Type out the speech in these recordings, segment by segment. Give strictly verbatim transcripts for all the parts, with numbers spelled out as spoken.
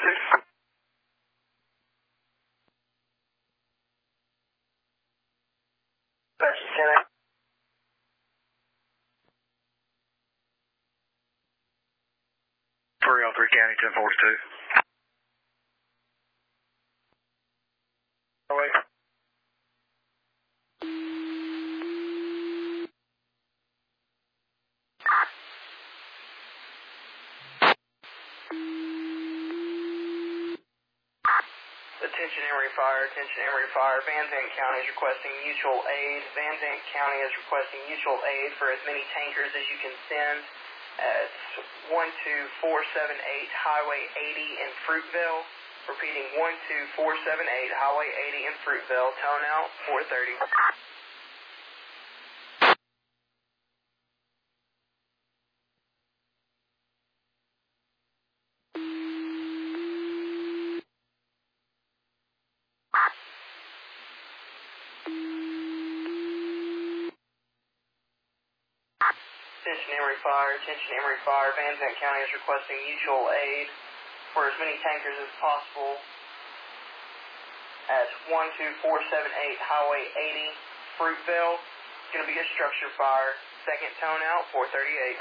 six. That's ten. three oh three County, ten forty-two. Oh, wait. Attention Emory Fire, attention Emory Fire. Van Zandt County is requesting mutual aid. Van Zandt County is requesting mutual aid for as many tankers as you can send at one two four seven eight Highway eighty in Fruitville. Repeating, one two four seven eight Highway eighty in Fruitville. Tone out, four thirty. Attention Emory Fire, attention Emory Fire. Van Zandt County is requesting mutual aid for as many tankers as possible at one two four seven eight Highway eighty, Fruitville. It's going to be a structure fire. Second tone out, four thirty-eight.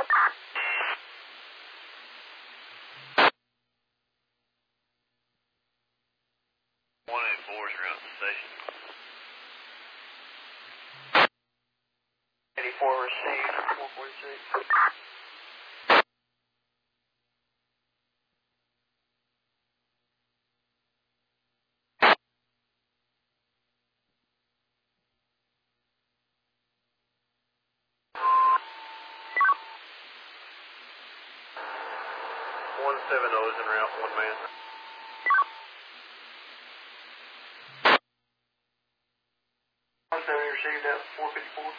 one eighty-four is around the station. eighty-four received, four forty-six. one seventy is en route, one man. one seventy received at four fifty-four.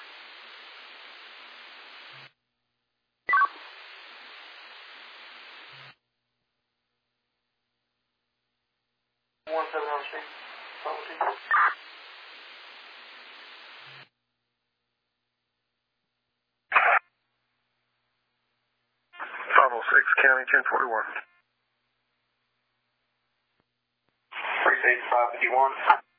one seventy received. five oh six County, ten forty-one. Precinct five fifty-one.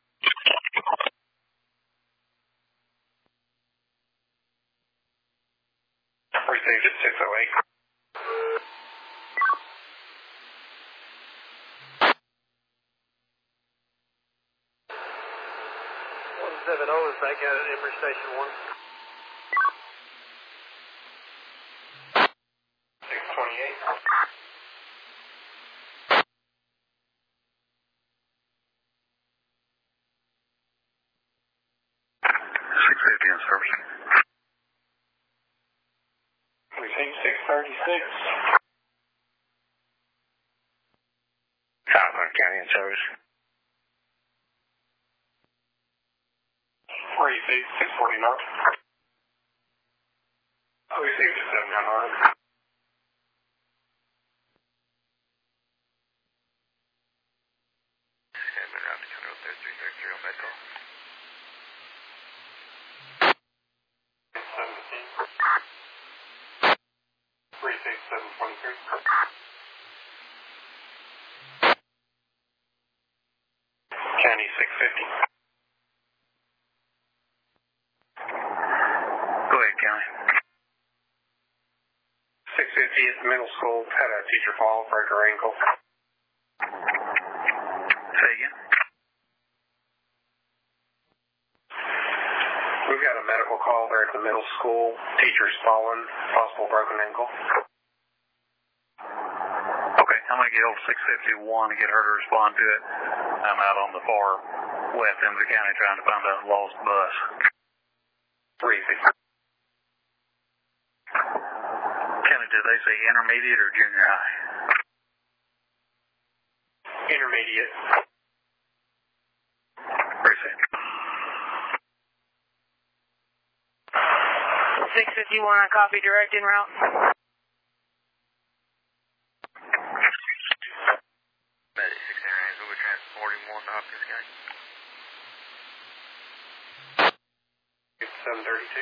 Precinct six oh eight. one seventy is back out at Emory Station one. six twenty-eight. six fifty in service. Precinct six thirty-six. Southern County in service. Precinct six forty-nine. Oh, we received seven ninety-nine. Admin route to County Road three thirty-three on Medco. seventeen. Precinct seven twenty-three. County six fifty. Go ahead, County. six fifty at the middle school. Had a teacher fall, break her ankle. Say again. We've got a medical call there at the middle school. Teacher's fallen, possible broken ankle. Okay, I'm going to get over six fifty-one and get her to respond to it. I'm out on the far west end of the county trying to find that lost bus. three sixty. County, did they say intermediate or junior high? Intermediate. Precinct. six fifty-one, I copy direct en route. Medic six nine, we're transporting one to Hopkins County. seven thirty-two.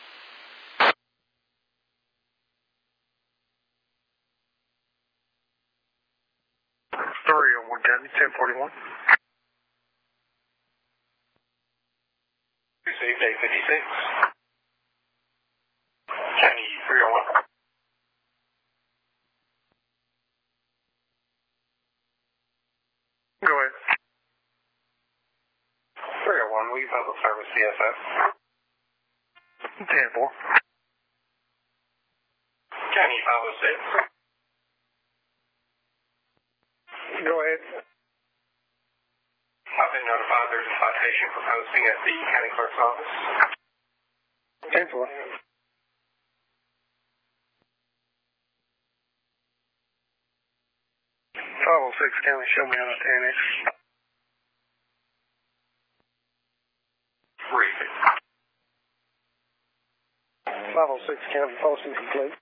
County, ten forty-one. Received eight fifty-six. County three oh one. Go ahead. three oh one, we public service C S F. ten four. County five oh six. Go ahead. I've been notified there's a citation for posting at the county clerk's office. ten four. five oh six County, show me on the annex. Briefing. five oh six County, posting complete.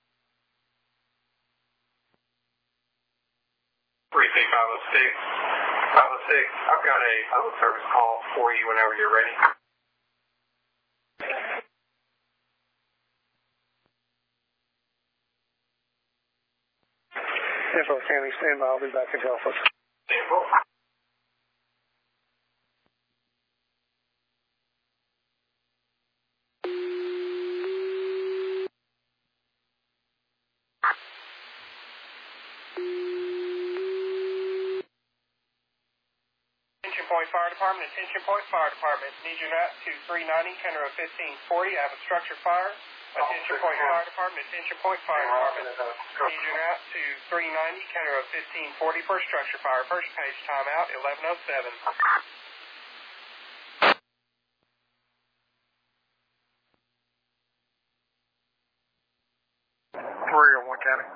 Briefing five oh six. five oh six, I've got a public service call for you whenever you're ready. ten four County, stand by, I'll be back at the office. Simple. Attention Point Fire Department, Attention Point Fire Department. Need your route to three ninety, County Road fifteen forty. I have a structure fire. Attention Point Fire Department, Attention Point Fire Department. Need your route to three ninety, County Road fifteen forty for a structure fire. First page timeout, eleven oh seven. three oh one County.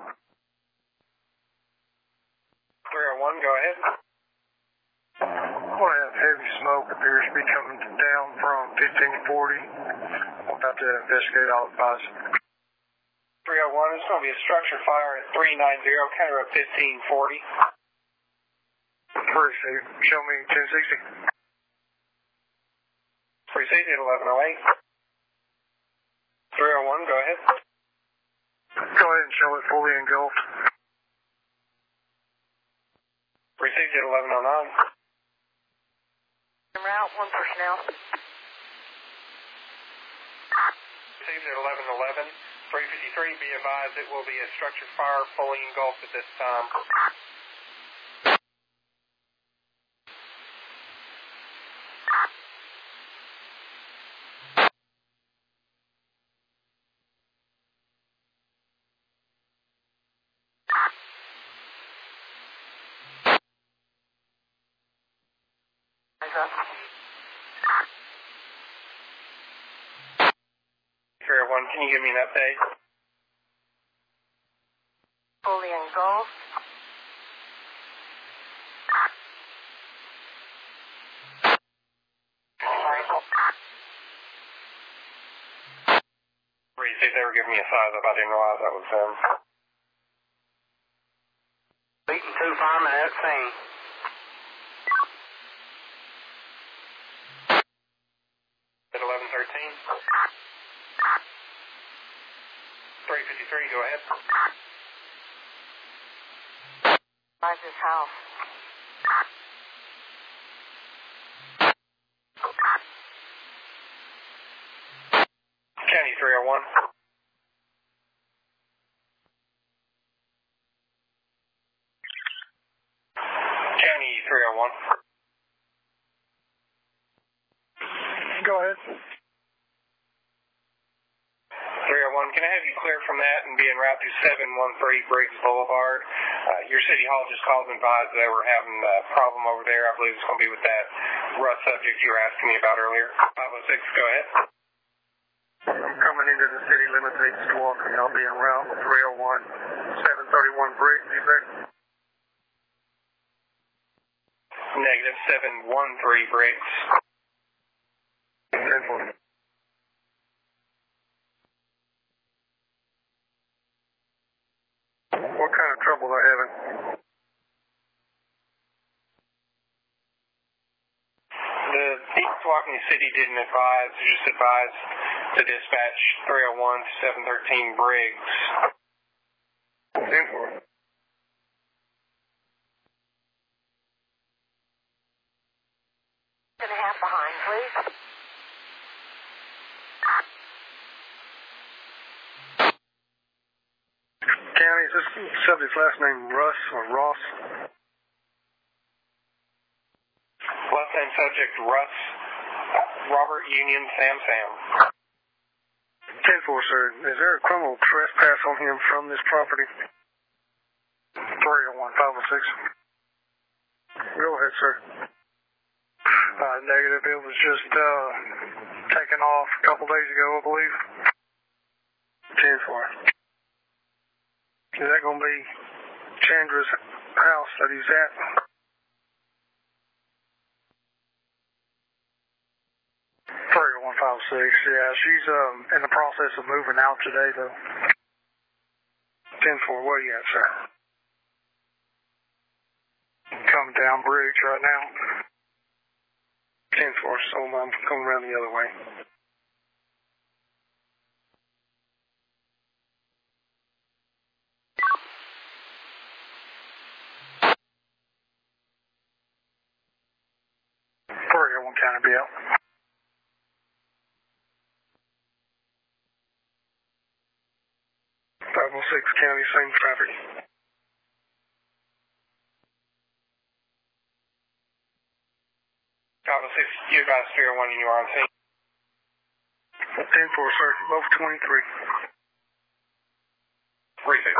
three oh one, go ahead. We'll have heavy smoke appears to be coming down from fifteen forty. We'll have to investigate, I'll advise. three oh one, it's going to be a structure fire at three ninety, County Road fifteen forty. Receive. Show me ten sixty. Received at eleven oh eight. three oh one, go ahead. Go ahead and show it fully engulfed. Received at eleven oh nine. Route, one personnel. Received at eleven eleven. three fifty-three, be advised it will be a structure fire fully engulfed at this time. three oh one, can you give me an update? Fully engulfed. Received, they were giving me a size up. I didn't realize that was them. Beating two firemen at scene. At eleven thirteen. three fifty-three, go ahead. Where's his house? County three oh one. County three oh one. Go ahead. three oh one, can I have you clear from that and be en route to seven one three Briggs Boulevard? Uh, your city hall just called and advised they were having a problem over there. I believe it's going to be with that rust subject you were asking me about earlier. five oh six, go ahead. I'm coming into the city limits at East Walker. I'll be en route with three oh one, seven thirty-one Briggs, you think? Negative seven one three Briggs. ten four. What kind of trouble are they having? The East Walkney City didn't advise, they just advised to dispatch three oh one, seven thirteen Briggs. ten four. behind, please. County, is this subject's last name Russ or Ross? Last name subject Russ, Robert Union Sam Sam. ten four, sir. Is there a criminal trespass on him from this property? three oh one, five oh six. Go ahead, sir. Uh, negative. It was just uh, taken off a couple days ago, I believe. ten four. Is that going to be Chandra's house that he's at? three oh one, five oh six. Yeah, she's um, in the process of moving out today, though. ten four, where are you at, sir? Coming down bridge right now. ten four, so I'm coming around the other way. three oh one County B L. five oh six County, same traffic. five oh six, you guys three oh one and you are on scene. ten four, sir. Over twenty-three. three six.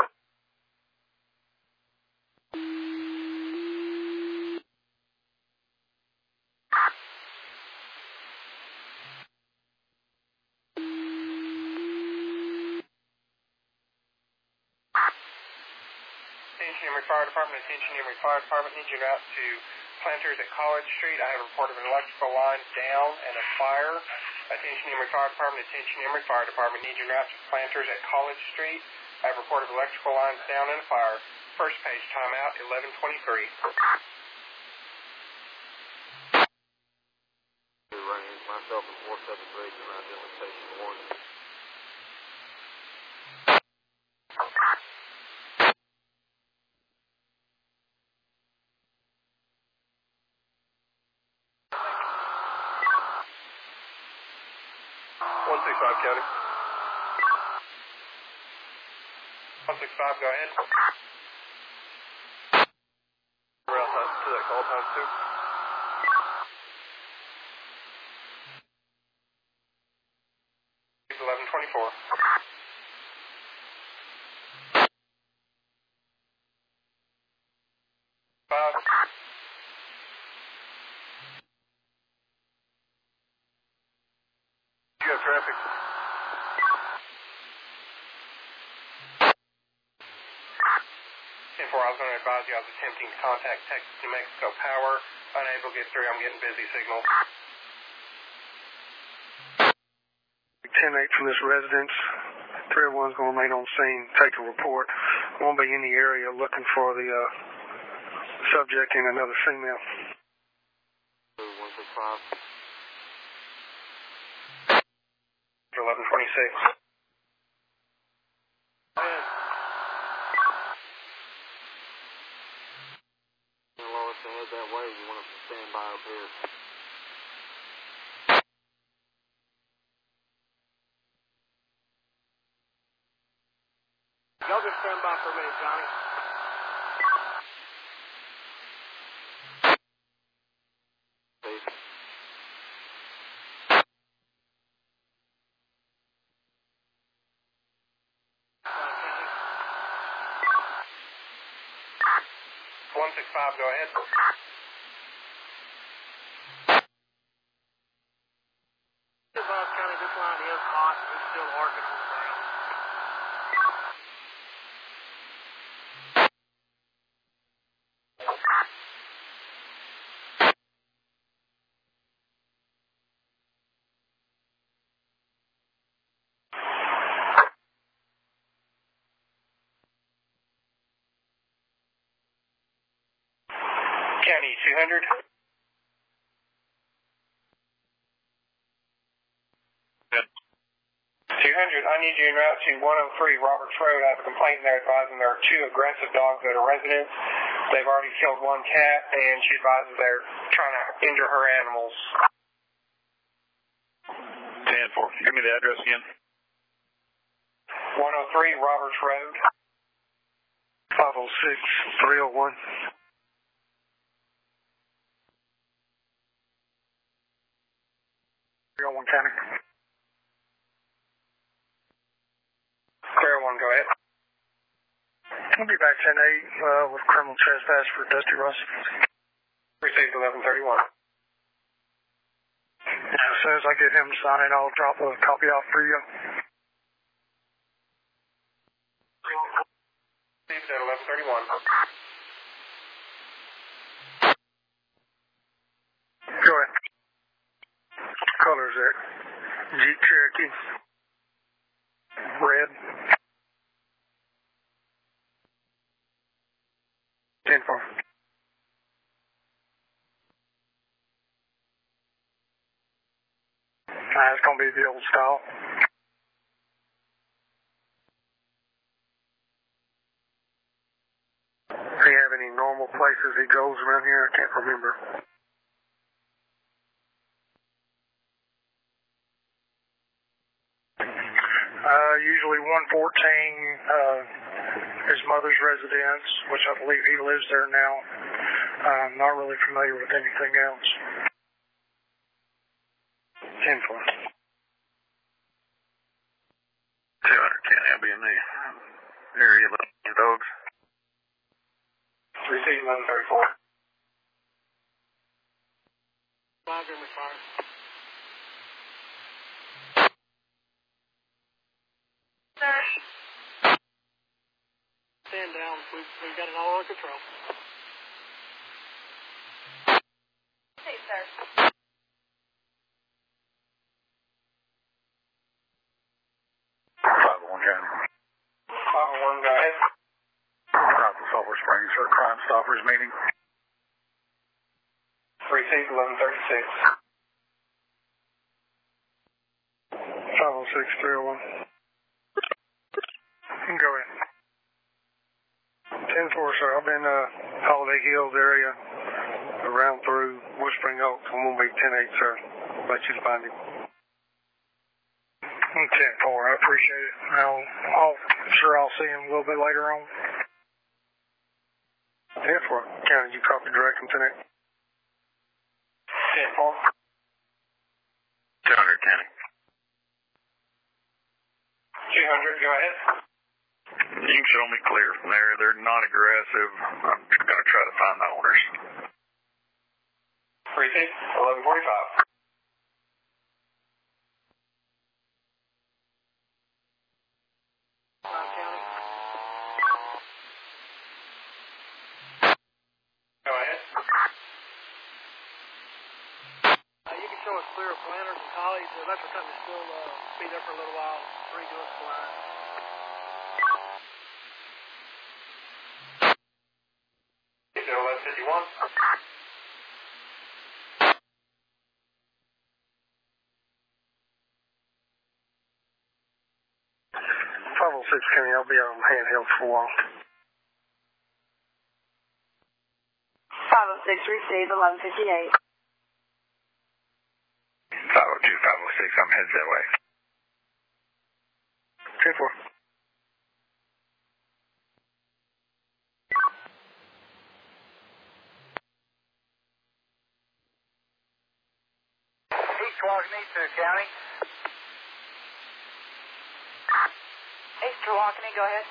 Attention Emory Fire Department, attention Emory Fire Department, need you out to Planters at College Street. I have a report of an electrical line down and a fire. Attention Emory Fire Department, attention Emory Fire Department, need you out to Planters at College Street. I have a report of electrical lines down and a fire. First page timeout, eleven twenty-three. Myself and four seven three can ride down to station one. one six five County. one six five, go ahead. We're outside to that call time too. eleven twenty-four. Five. You have traffic. ten four, I was going to advise you I was attempting to contact Texas New Mexico Power. Unable to get through, I'm getting busy signal. ten eight from this residence. three oh one's going to remain on scene, take a report. Won't be in the area looking for the uh, subject and another female. one six five. eleven twenty-six. Lois, head that way. You want us to stand by up here. Y'all just stand by for a minute, Johnny. Please. one six five, go ahead. Devon County, this line is hot. It's still arcing on the ground. County two hundred. two hundred, I need you en route to one oh three Roberts Road. I have a complaint there advising there are two aggressive dogs at a residence. They've already killed one cat, and she advises they're trying to injure her animals. four. Give me the address again. one oh three Roberts Road. five oh six, three oh one. three oh one County. three oh one, go ahead. I'll be back ten eight uh, with criminal trespass for Dusty Russ. Received eleven thirty-one. As soon as I get him to sign it, I'll drop a copy off for you. Received at eleven thirty-one. Go ahead. Color is that? Jeep Cherokee. Red. ten four. Uh, it's going to be the old style. Do you have any normal places he goes around here? I can't remember. Uh, usually one fourteen, uh, his mother's residence, which I believe he lives there now. I'm not really familiar with anything else. ten four. two hundred County, I'll be in the area looking for dogs. Received eleven thirty-four. Five in the fire. Stand down. We've, we've got it all under control. Hey, sir. five oh one County. five oh one, go ahead. South of Sulphur Springs for a Crime Stoppers meeting. Received eleven thirty-six. five oh six, three oh one. Go ahead. ten four, sir. I've been uh, Holiday Hills area, around through Whispering Oaks. I'm going to be ten eight, sir. Let you find him. ten four, I appreciate it. I'll, I'll, I'm sure I'll see him a little bit later on. ten four, County, you copy direct from ten eight? ten four. two hundred County. two hundred, go ahead. You can show me clear from there. They're not aggressive. I'm going to try to find the owners. Received eleven forty-five. Five County. Go ahead. Uh, you can show us clear of planters and collies. The electric company still uh, be there for a little while. Redoing the line. eleven fifty-one. five oh six, County, I'll be on handheld for a while. five oh six, received, eleven fifty-eight. five oh two, five oh six, I'm heads that way. ten four. East Waukene, County. East Waukene, go ahead.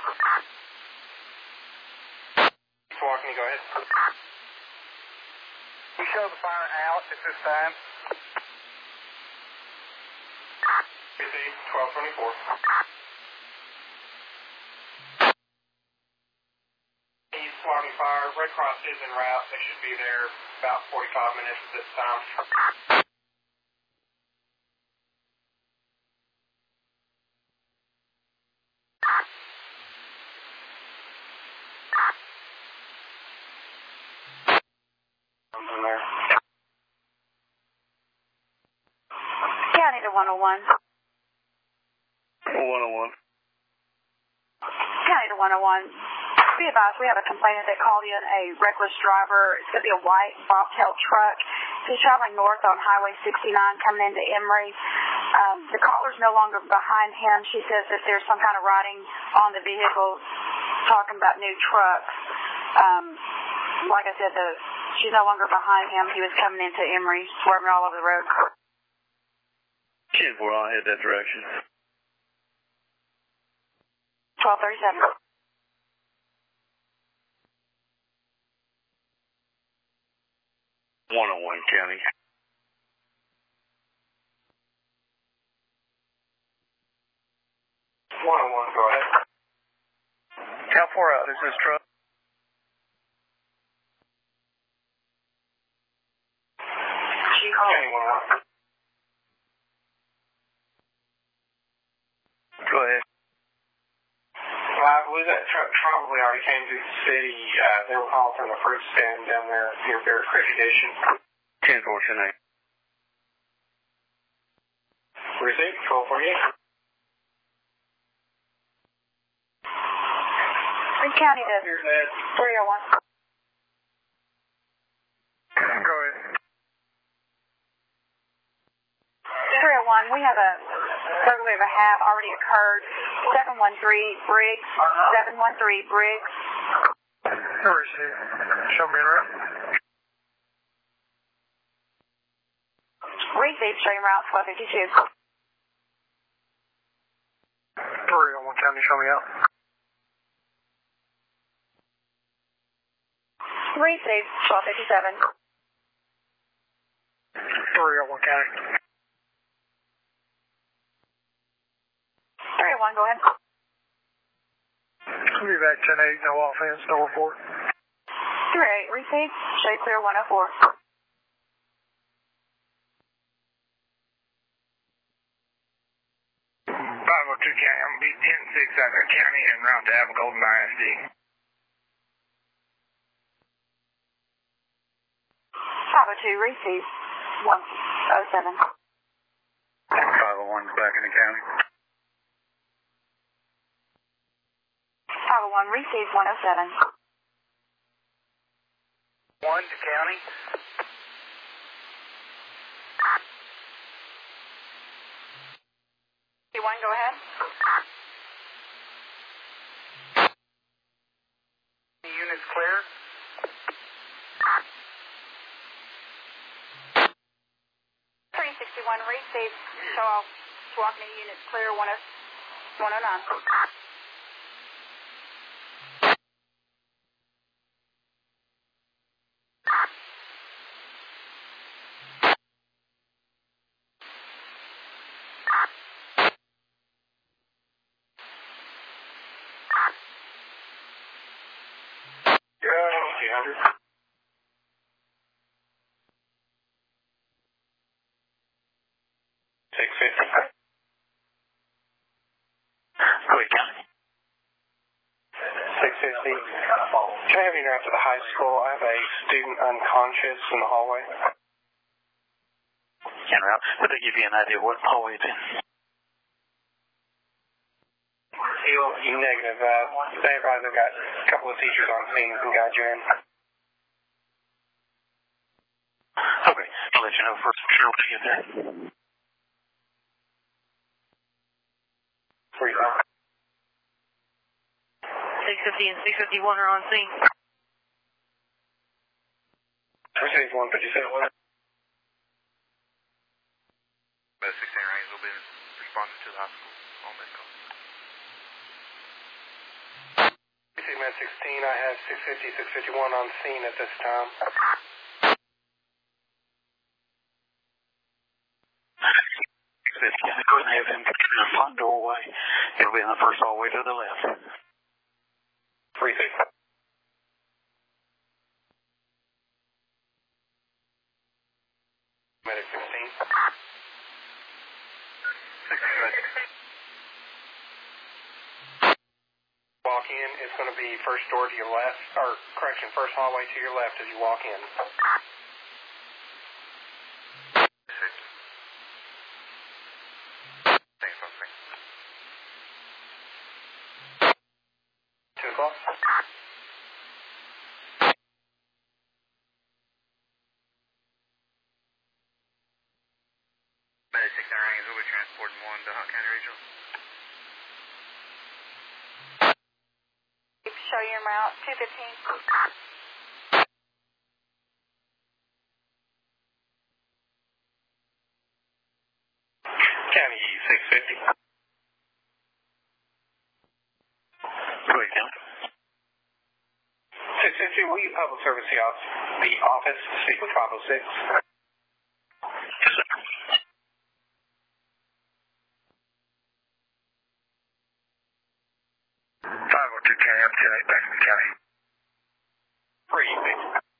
East Waukene, go ahead. You show the fire out at this time. Received twelve twenty-four. East Waukene Fire, Red Cross is en route. They should be there about forty-five minutes at this time. County to one oh one. one oh one. County to one oh one. Be advised, we have a complainant that called in a reckless driver. It's going to be a white bobtail truck. He's traveling north on Highway sixty-nine coming into Emory. Um, the caller's no longer behind him. She says that there's some kind of writing on the vehicle talking about new trucks. Um, like I said, the, she's no longer behind him. He was coming into Emory, swerving all over the road. ten four, I'll head that direction. twelve thirty-seven. one oh one County. one oh one, go ahead. How far out is this truck? County one oh one. Go ahead. Well, I believe that truck probably already came to the city. Uh, they were hauled from the fruit stand down there near Bear Creek Edition. ten four, tonight. Receipt, twelve forty-eight. Reed County to Here's Ed. three oh one. Go ahead. three oh one, we have a burglary of a hab already occurred. seven one three Briggs. seven one three Briggs. Where is he? Show me around. Receive, stream route twelve fifty-two. three oh one County, show me out. Receive, twelve fifty-seven. three oh one County. three oh one, go ahead. I'll be back ten eight, no offense, no report. three eight, receive, shade clear one oh four. five oh two County, I'm going to be ten six out of the county and route to Apple Golden I S D. five oh two, receive, one oh seven. five oh one's back in the county. five oh one, receive, one oh seven. one to county. one, go ahead. Units clear. three sixty-one, receive, show off, walking units clear, one oh nine. six fifty. Go ahead, county. six fifty. Can I have you out to the high school? I have a student unconscious in the hallway. Can route. Would that give you an idea what hallway it's in? Negative. Uh, they probably got a couple of teachers on scene who got you in. Okay, I'll let you know for sure when I get there. Three five. six fifty and six fifty-one are on scene. Receive one fifty-seven. Med sixteen range will be responding to the hospital on that call. Receive Med sixteen, I have six fifty, six fifty-one on scene at this time. Go ahead and have him in the front doorway. It'll be in the first hallway to the left. Three six. Medic sixteen. Walk in, it's going to be first door to your left, or correction, first hallway to your left as you walk in. Two o'clock. Med sixteen range will be transferred. Ford one to Hunt County Regional. Show you en route, two fifteen. County six fifty. Wait, County. six fifty, will you public service the office, the office speak with five oh six? Yes, sir. five oh two County, I'm ten eight back in the county. Three six.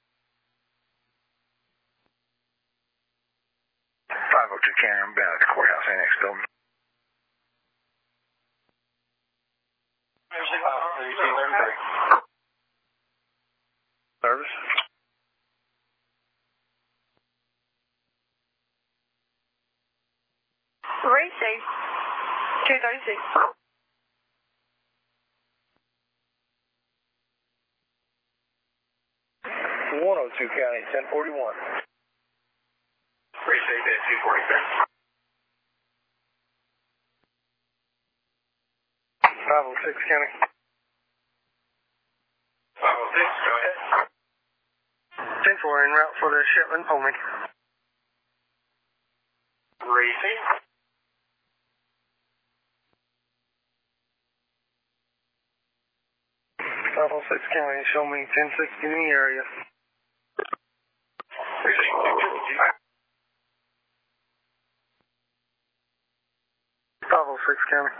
five oh two County, I'm bound at the courthouse annex building. Service. Receive, two thirty-six. one oh two County, ten forty-one. Receive at two forty-six. five oh six County. five oh six, go ahead. ten four en route for the Shetland pony. Receive. five oh six County, show me ten sixty in the area. Receive two fifty. five oh six County.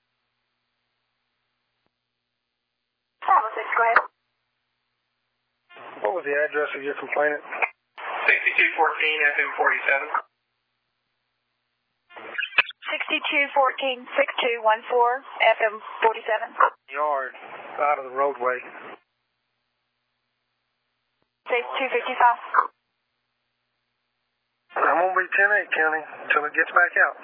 five oh six, go ahead. What was the address of your complainant? sixty-two fourteen F M forty-seven. sixty-two fourteen, six two one four, F M forty-seven. Yard, out of the roadway. Safe two fifty-five. I'm gonna be ten eight County until it gets back out.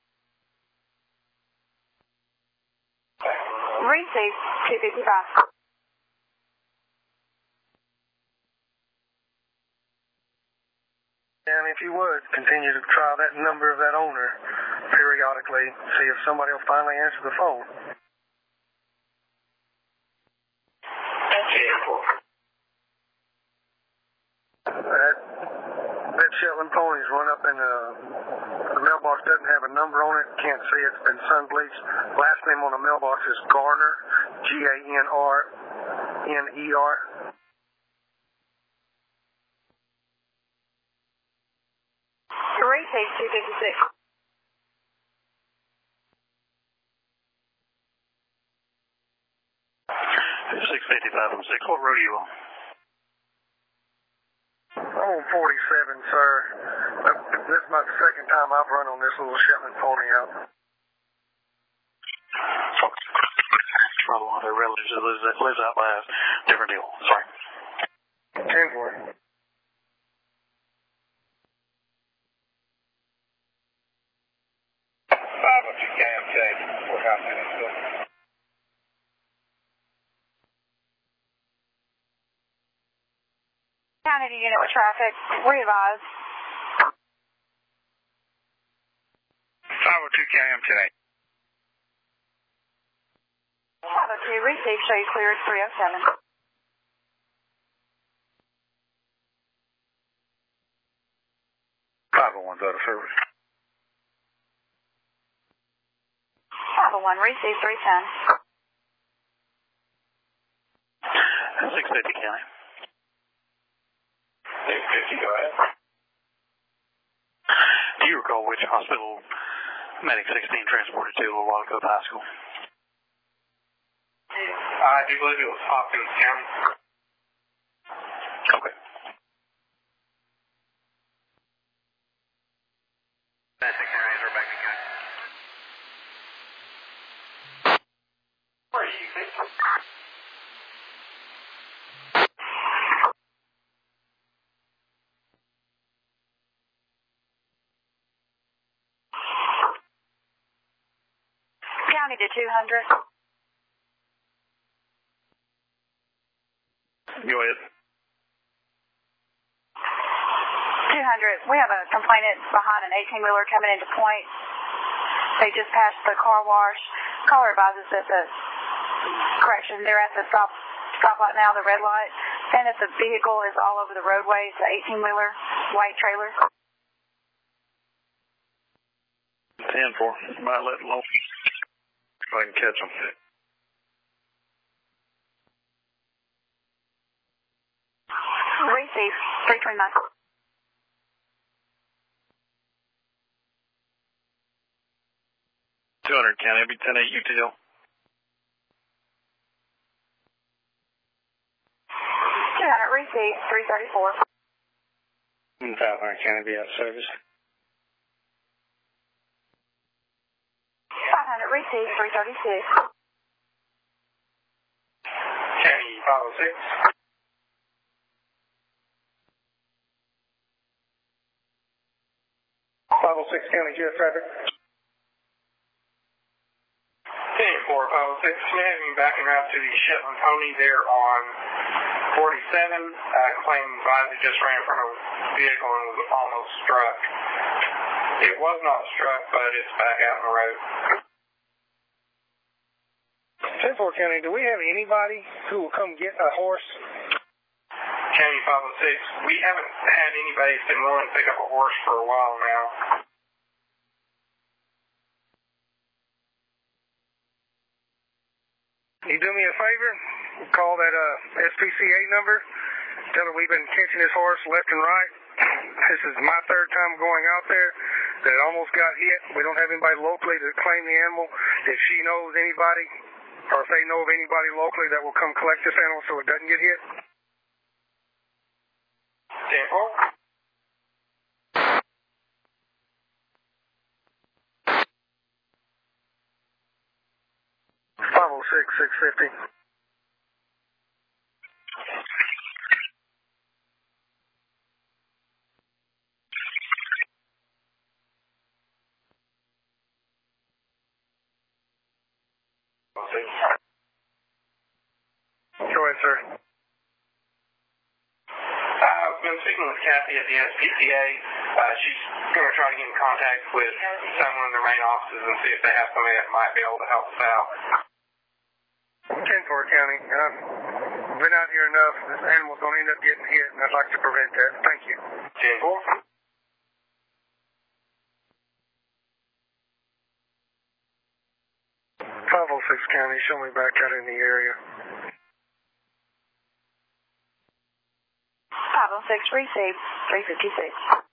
Receive, two fifty-five. And if you would, continue to try that number of that owner periodically, see if somebody will finally answer the phone. That, that Shetland pony's run up in a, the mailbox doesn't have a number on it, can't see it, it's been sun bleached. Last name on the mailbox is Garner, G A N R N E R. Receive, two fifty-six. six fifty-five oh six, what road are you on? I'm on forty-seven, sir. This is about the second time I've run on this little Shetland pony out. Probably one of their relatives that lives, that lives out by a different deal. Sorry. ten four. five oh two K M K, courthouse annex building. County to unit with traffic. Readvise. five oh two K M today. five oh two, receive, show you clear, three oh seven. five oh one's out of service. five oh one, receive, three ten. six fifty County. six fifty, go ahead. Do you recall which hospital Medic sixteen transported to a little while ago to high school? I do believe it was Hopkins County. Okay. Basic areas are back again. Where are you, six? County to two hundred. Go ahead. two hundred. We have a complainant behind an eighteen-wheeler coming into point. They just passed the car wash. Caller advises that the, correction, they're at the stop stoplight now, the red light, and that the vehicle is all over the roadway. It's an eighteen-wheeler, white trailer. ten four. Might let low. If I can catch them. Receive, three twenty-nine. two hundred county, it'll be ten eight U T L. two hundred, receive, three thirty-four. five hundred county, be out of service. five hundred, receive, three thirty-six. County five oh six. five oh six county, G F traffic. ten four, five oh six. May have him backing route to the Shetland Pony there on forty-seven. Uh, claiming advisor just ran in front of a vehicle and was almost struck. It was not struck, but it's back out on the road. ten four county, do we have anybody who will come get a horse? County five oh six. We haven't had anybody that's been willing to pick up a horse for a while now. You do me a favor? Call that uh, S P C A number. Tell her we've been catching this horse left and right. This is my third time going out there. That almost got hit. We don't have anybody locally to claim the animal. If she knows anybody, or if they know of anybody locally that will come collect this animal so it doesn't get hit. ten four. five oh six, six fifty. Go ahead, sir. Uh, I've been speaking with Kathy at the S P C A. Uh, she's going to try to get in contact with someone in the main offices and see if they have somebody that might be able to help us out. ten four county. Uh, been out here enough. This animal's going to end up getting hit, and I'd like to prevent that. Thank you. ten four. five oh six county, show me back out in the area. five oh six, receive, three fifty-six.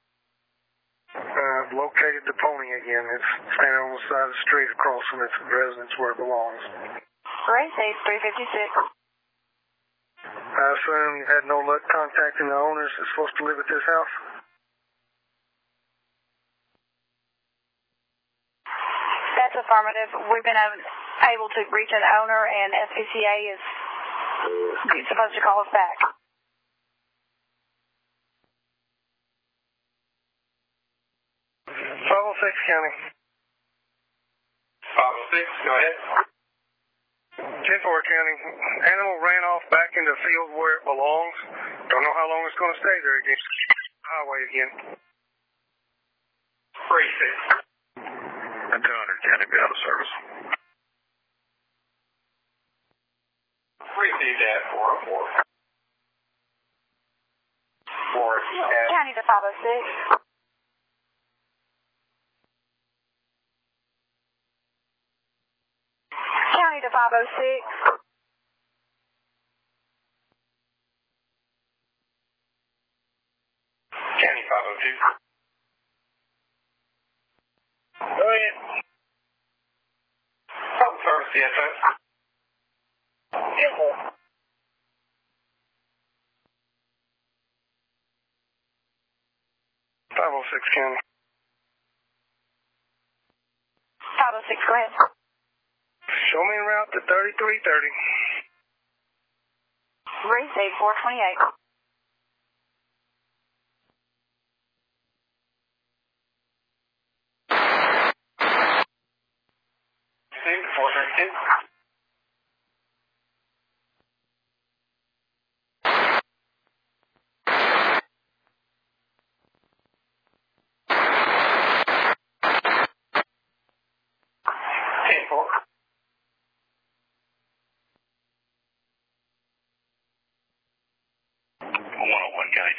Uh, located the pony again. It's standing on the side of the street across from its residence where it belongs. Receive, three fifty-six. I assume you had no luck contacting the owners that's supposed to live at this house? That's affirmative. We've been able to reach an owner, and S P C A is supposed to call us back. five oh six county. five oh six, go ahead. ten four county. Animal ran off back in the field where it belongs. Don't know how long it's going to stay there again. Highway again. three six. And two hundred county, be out of service. Receive that, four oh four. four, County to five oh six. County to five oh six. County five oh two. Go ahead. Public service C S O. five oh six county. five oh six, go ahead. Show me en route to thirty-three thirty. Receive, four twenty-eight. Receive, four thirty-two.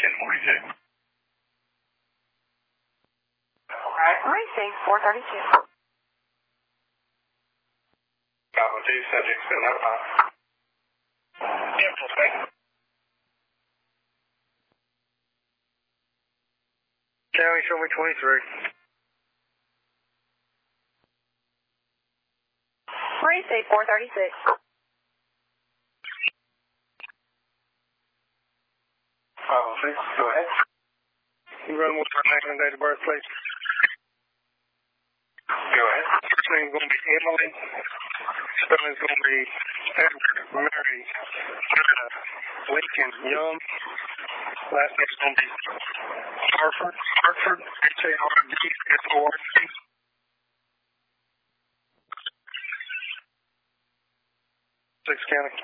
ten forty-two. Alright, receive four thirty-two. Bravo two, subject's been notified. ten four, thank you. County, show me twenty-three. Receive four thirty-six. five oh six, go ahead. You run with my name and date of birth, please. Go ahead. First name's going to be Emily. Spelling's going to be Edward Mary Ida Lincoln Young. Last name's going to be Harford. Hartford. H A R D F O R D. Six County.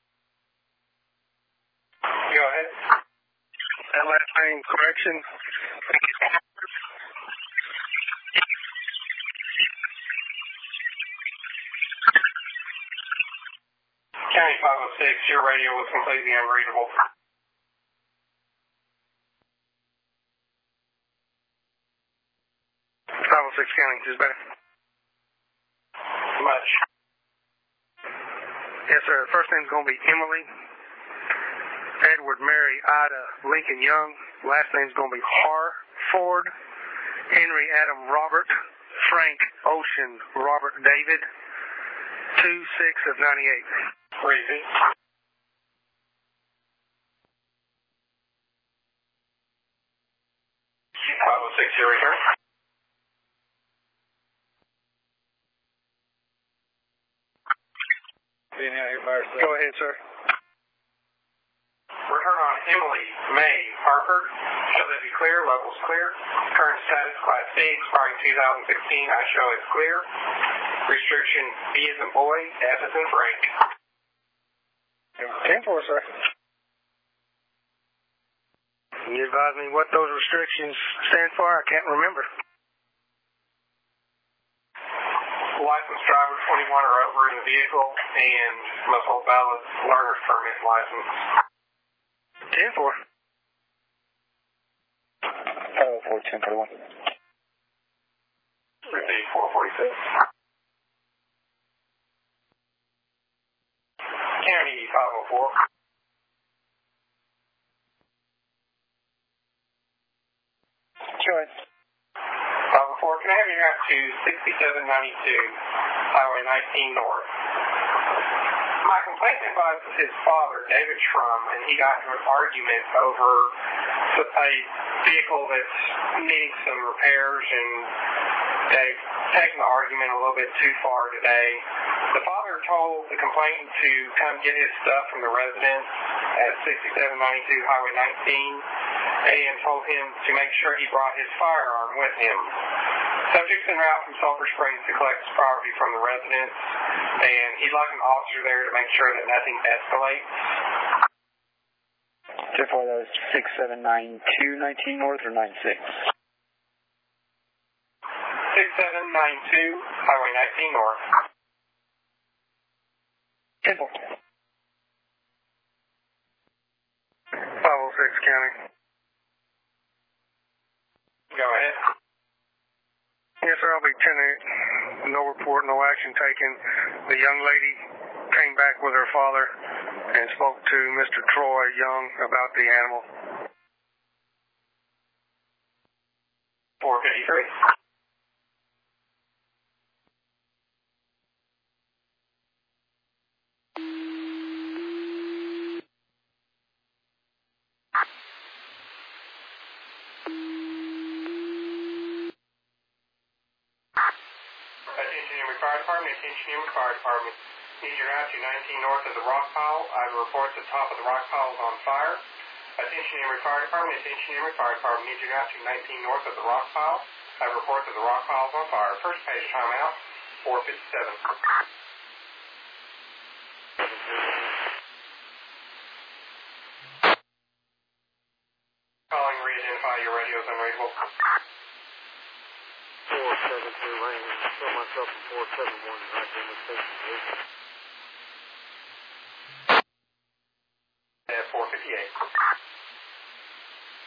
Go ahead. That last name, correction. County five oh six, your radio was completely unreadable. five oh six County, is better. Much. Yes, sir. First name's going to be Emily. Edward Mary Ida Lincoln Young. Last name's going to be Harford. Henry Adam Robert. Frank Ocean Robert David. two six of ninety-eight. Crazy. five oh six, your return. Go ahead, sir. Return on Emily May Harper. Show that be clear. Levels clear. Current status Class C, expiring two thousand sixteen. I show it's clear. Restriction B as in boy, F as in Frank. ten four, sir. Can you advise me what those restrictions stand for? I can't remember. Licensed driver twenty-one or over in the vehicle and must hold valid learner's permit license. ten four. Oh, four ten forty-one. Receive four forty-six. County five oh four. Go ahead. five oh four, can I have you out to sixty-seven ninety-two, Highway nineteen North? My complainant advises his father, David Schrum, and he got into an argument over a vehicle that's needing some repairs, and they've taken the argument a little bit too far today. The father told the complainant to come get his stuff from the residence at sixty-seven ninety-two Highway nineteen and told him to make sure he brought his firearm with him. Subject's en route from Sulphur Springs to collect his property from the residence, and he'd like an officer there to make sure that nothing escalates. So far, that was six seven nine two nineteen North or nine six? six seven nine two, Highway nineteen North. ten four. five oh six County. Go ahead. Yes, sir, I'll be ten eight. No report, no action taken. The young lady came back with her father and spoke to Mister Troy Young about the animal. four fifty-three. Fire Department, attention Newman Fire Department. Need your route to nineteen North of the rock pile. I have a report the top of the rock pile is on fire. Attention Newman Fire Department, attention Newman Fire Department. Need your route to nineteen North of the rock pile. I have a report that the rock pile is on fire. First page timeout, four fifty-seven. Calling, re-identify your radio is unreadable. four seven two lane, show myself in four seven one, right in the station, please. At four fifty-eight.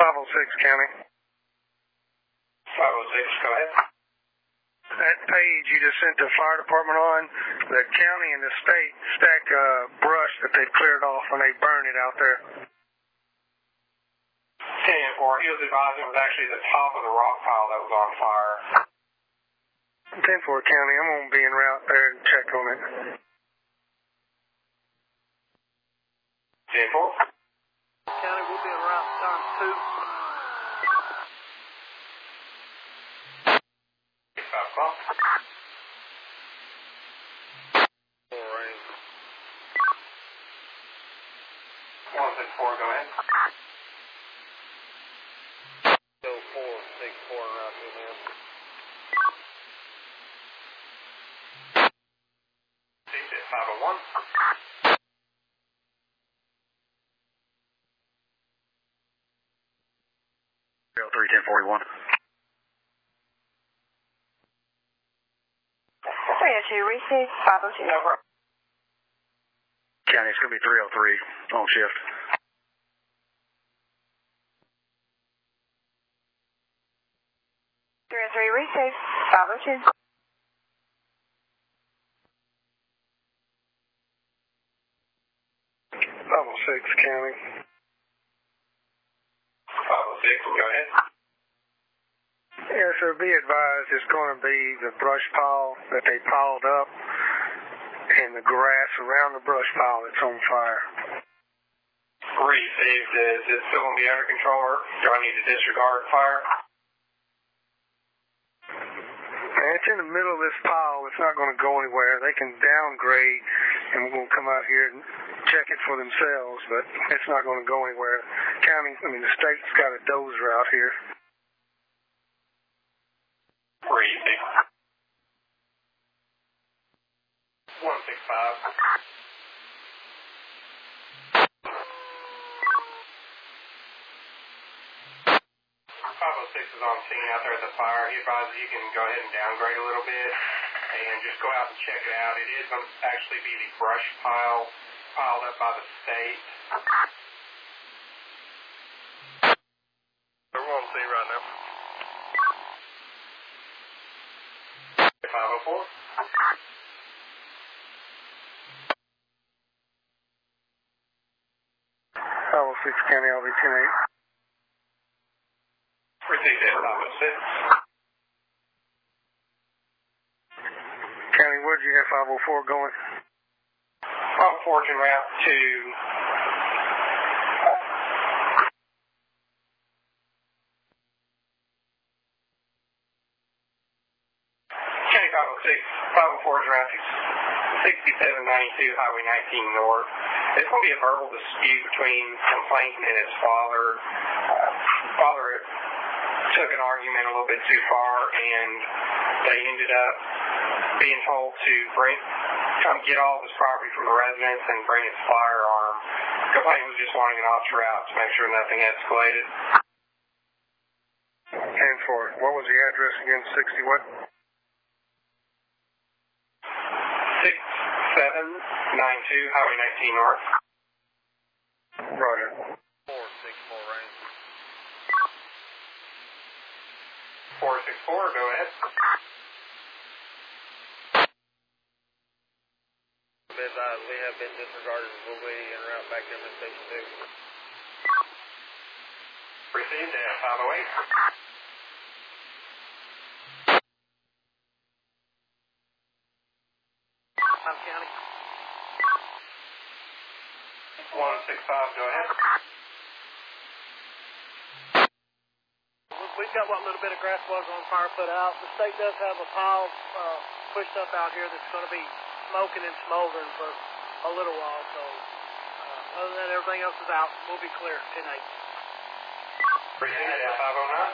five oh six County. five oh six, go ahead. That page you just sent the fire department on, the county and the state stack uh, brush that they cleared off when they burned it out there. ten four, he was advising it was actually the top of the rock pile that was on fire. ten four County, I'm going to be en route there and check on it. ten four. County, we'll be en route times two. five o'clock. Four range. one six four, go ahead. Go four, six, four, en route to him. five oh one. three ten forty-one. three oh two, receive five oh two. Over. County, it's going to be three oh three on shift. three oh three, receive five oh two. five oh six County. five oh six, go ahead. Yeah, sir, be advised it's going to be the brush pile that they piled up and the grass around the brush pile that's on fire. Received. Is it still going to be under control, or do I need to disregard fire? And it's in the middle of this pile. It's not going to go anywhere. They can downgrade, and we're going to come out here and check it for themselves, but it's not going to go anywhere. County, I mean, the state's got a dozer out here. Received. one six five. five oh six is on scene out there at the fire. He advises you can go ahead and downgrade a little bit and just go out and check it out. It is going to actually be the brush pile piled up by the state. We're on scene right now. five oh four. five oh six County, I'll be ten eight. Received at five oh six. County, where'd you have five oh four going? five oh four can route to County five oh six. five oh four is around sixty-seven ninety-two Highway nineteen North. It's going to be a verbal dispute between complaint and his father. Uh, father took an argument a little bit too far, and they ended up being told to bring, come get all of his property from the residence and bring his firearm. Complaint was just wanting an officer out to make sure nothing escalated. ten four. What was the address again? sixty what? six seven nine two Highway nineteen North. Roger. Four, six, four range. four six four, go ahead. Advised, we have been disregarded. We'll be en route back to station two. Received at five oh eight. Mount County. one six five, go ahead. We've got what little bit of grass was on fire put out. The state does have a pile uh, pushed up out here that's going to be smoking and smoldering for a little while. So uh, other than that, everything else is out. We'll be clear ten eight. Received at five oh nine.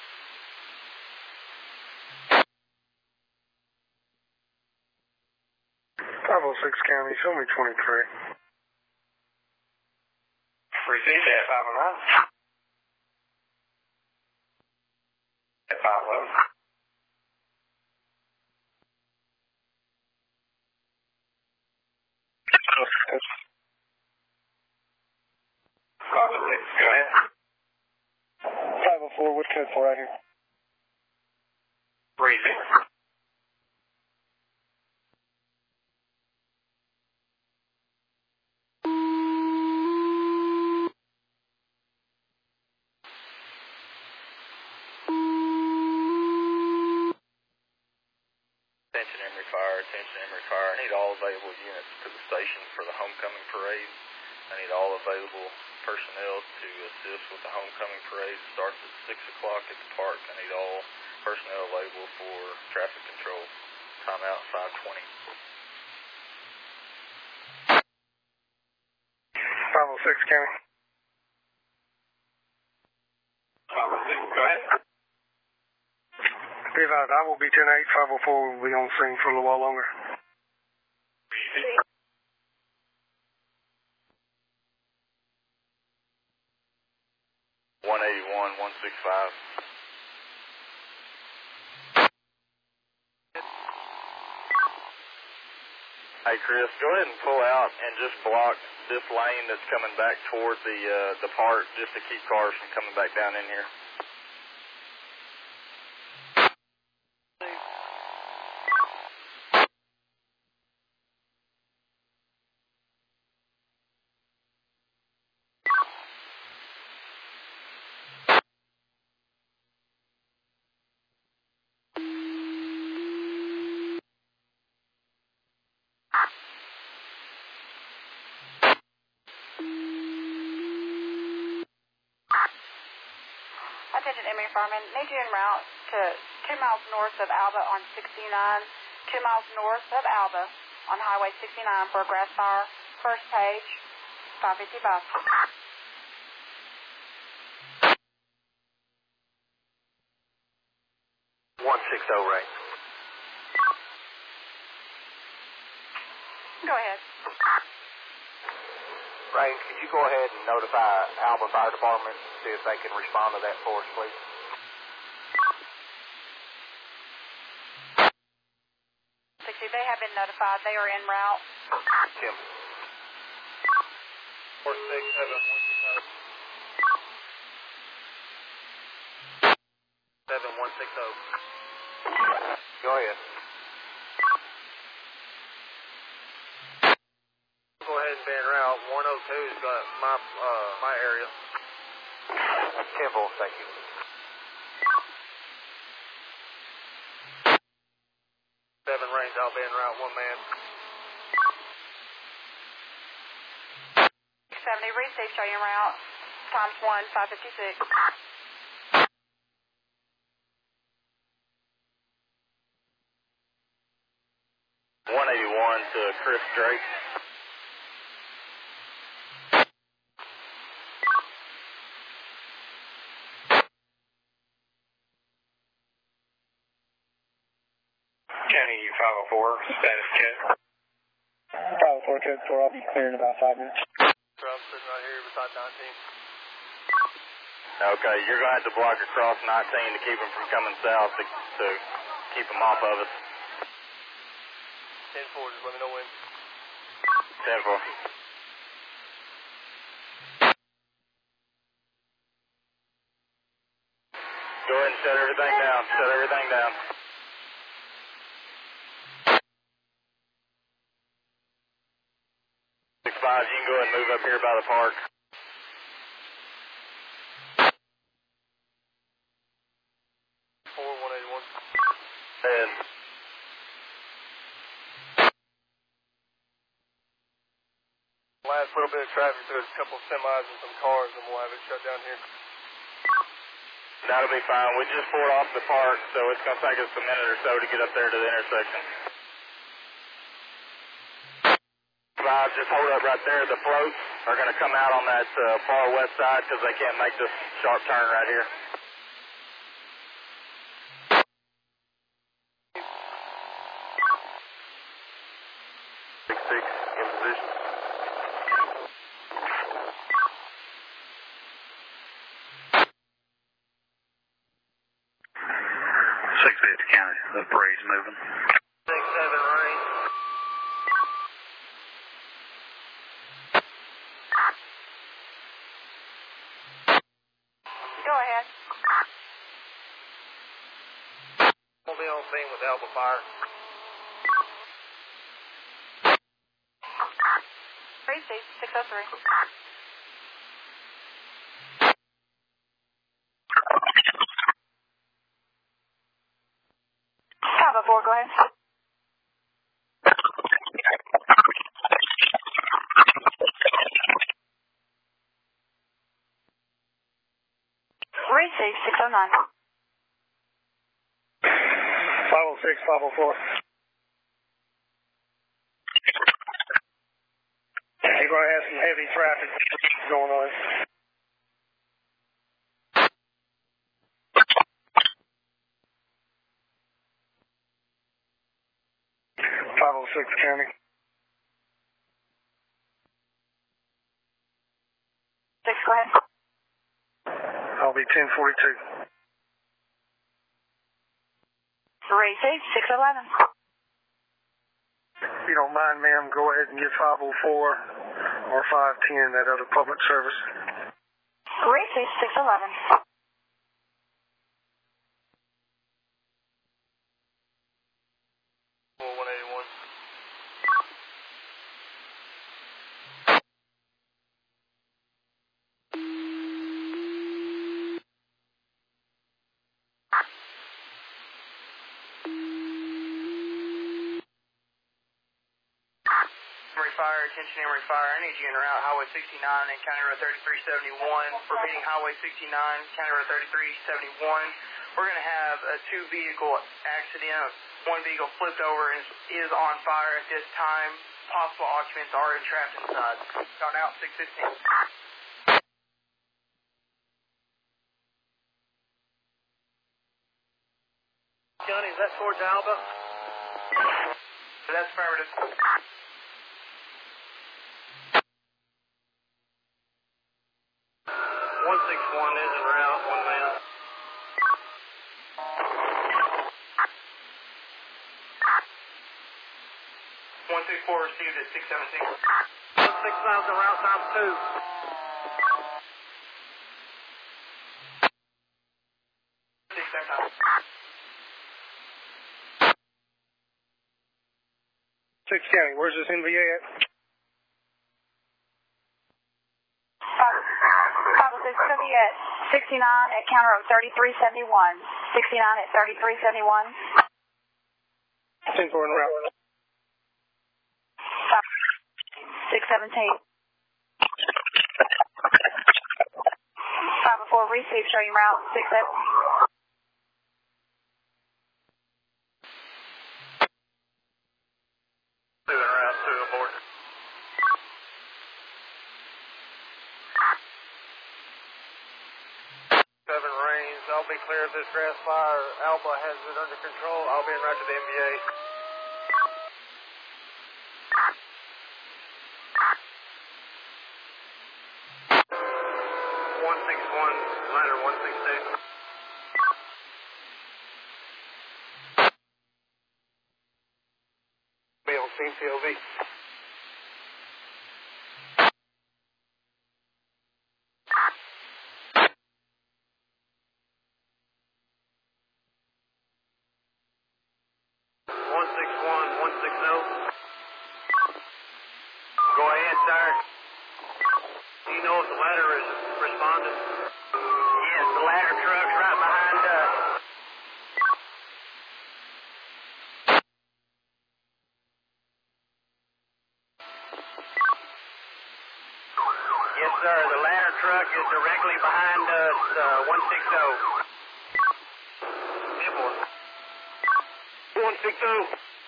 five oh six County, show me twenty-three. Received at five oh nine. At five eleven. five oh six, go ahead. Code four right here. Briefing. Attention Emory Fire, attention Emory Fire. I need all available units to the station for the homecoming parade. I need all available personnel to assist with the homecoming parade. It starts at six o'clock at the park. I need all personnel available for traffic control. Time out five twenty. five oh six, County. five oh six, go ahead. Be advised, I will be ten eight. five oh four will be on scene for a little while longer. one eighty-one, one sixty-five. Hey Chris, go ahead and pull out and just block this lane that's coming back toward the uh, the park just to keep cars from coming back down in here. Attention Emory Firemen, need you en route to two miles north of Alba on sixty-nine, two miles north of Alba on Highway sixty-nine for a grass fire. First page, five fifty-five. one sixty, right. Go ahead. Rain, could you go ahead and notify Alba Fire Department, see if they can respond to that for us, please? sixty, they have been notified. They are en route. Tim. four six seven one six zero. seven one six zero. Go ahead. Go ahead and be en route. one oh two's got my uh my area. Temple, thank you. Seven range, I'll be en route, one man. seventy, receive, show you en route. Times one, five fifty-six. one eighty-one to Chris Drake. County U five oh four, status check. five oh four, code four, I'll be clear in about five minutes. I'm sitting right here beside nineteen. Okay, you're going to have to block across nineteen to keep them from coming south to, to keep them off of us. ten four, just let me know when. ten four. Go ahead and shut everything down. Shut everything down. six five, you can go ahead and move up here by the park. four one eighty-one. And last little bit of traffic, there's a couple of semis and some cars, and we'll have it shut down here. That'll be fine. We just pulled off the park, so it's going to take us a minute or so to get up there to the intersection. Five, just hold up right there. The floats are going to come out on that uh, far west side because they can't make this sharp turn right here. six six in position. six fifty County, the parade's moving. six seven rain. Go ahead. scene with Alba Fire. Receive six oh three. Alba four, go ahead. Receive six oh nine. five oh six, five oh four. You're going to have some heavy traffic going on. five oh six County. Six, go ahead. I'll be ten forty-two. Receive six eleven. If you don't mind, ma'am, go ahead and get five oh four or five ten, that other public service. Receive six eleven. one eighty-one. Emory Fire, attention Emory Fire. I need you en route Highway sixty-nine and County Road thirty-three seventy-one. Repeating Highway sixty-nine, County Road thirty-three seventy-one. We're going to have a two vehicle accident. One vehicle flipped over and is on fire at this time. Possible occupants are entrapped inside. Gone out six fifteen. County, is that towards Alba? That's affirmative. one six one is en route, one man. one six four received at six seventeen. one six nine en route, times two. six seventeen. six County, where's this N V A at? five oh six, it's going to be at sixty-nine at County Road thirty-three seventy-one. sixty-nine at thirty-three seventy-one. ten four en route. six seventeen. five oh four, receive, showing route six seventeen. Two en route, two aboard. Seven Rains, I'll be clear of this grass fire. Alba has it under control. I'll be en route to the M B A. one six one, ladder one six two. Be on scene, C L V. one six one, one six zero. Go ahead, sir. Do you know if the ladder is responding? Yes, the ladder truck's right behind us. Yes, sir. The ladder truck is directly behind us, uh, one six zero. Airport. one six zero.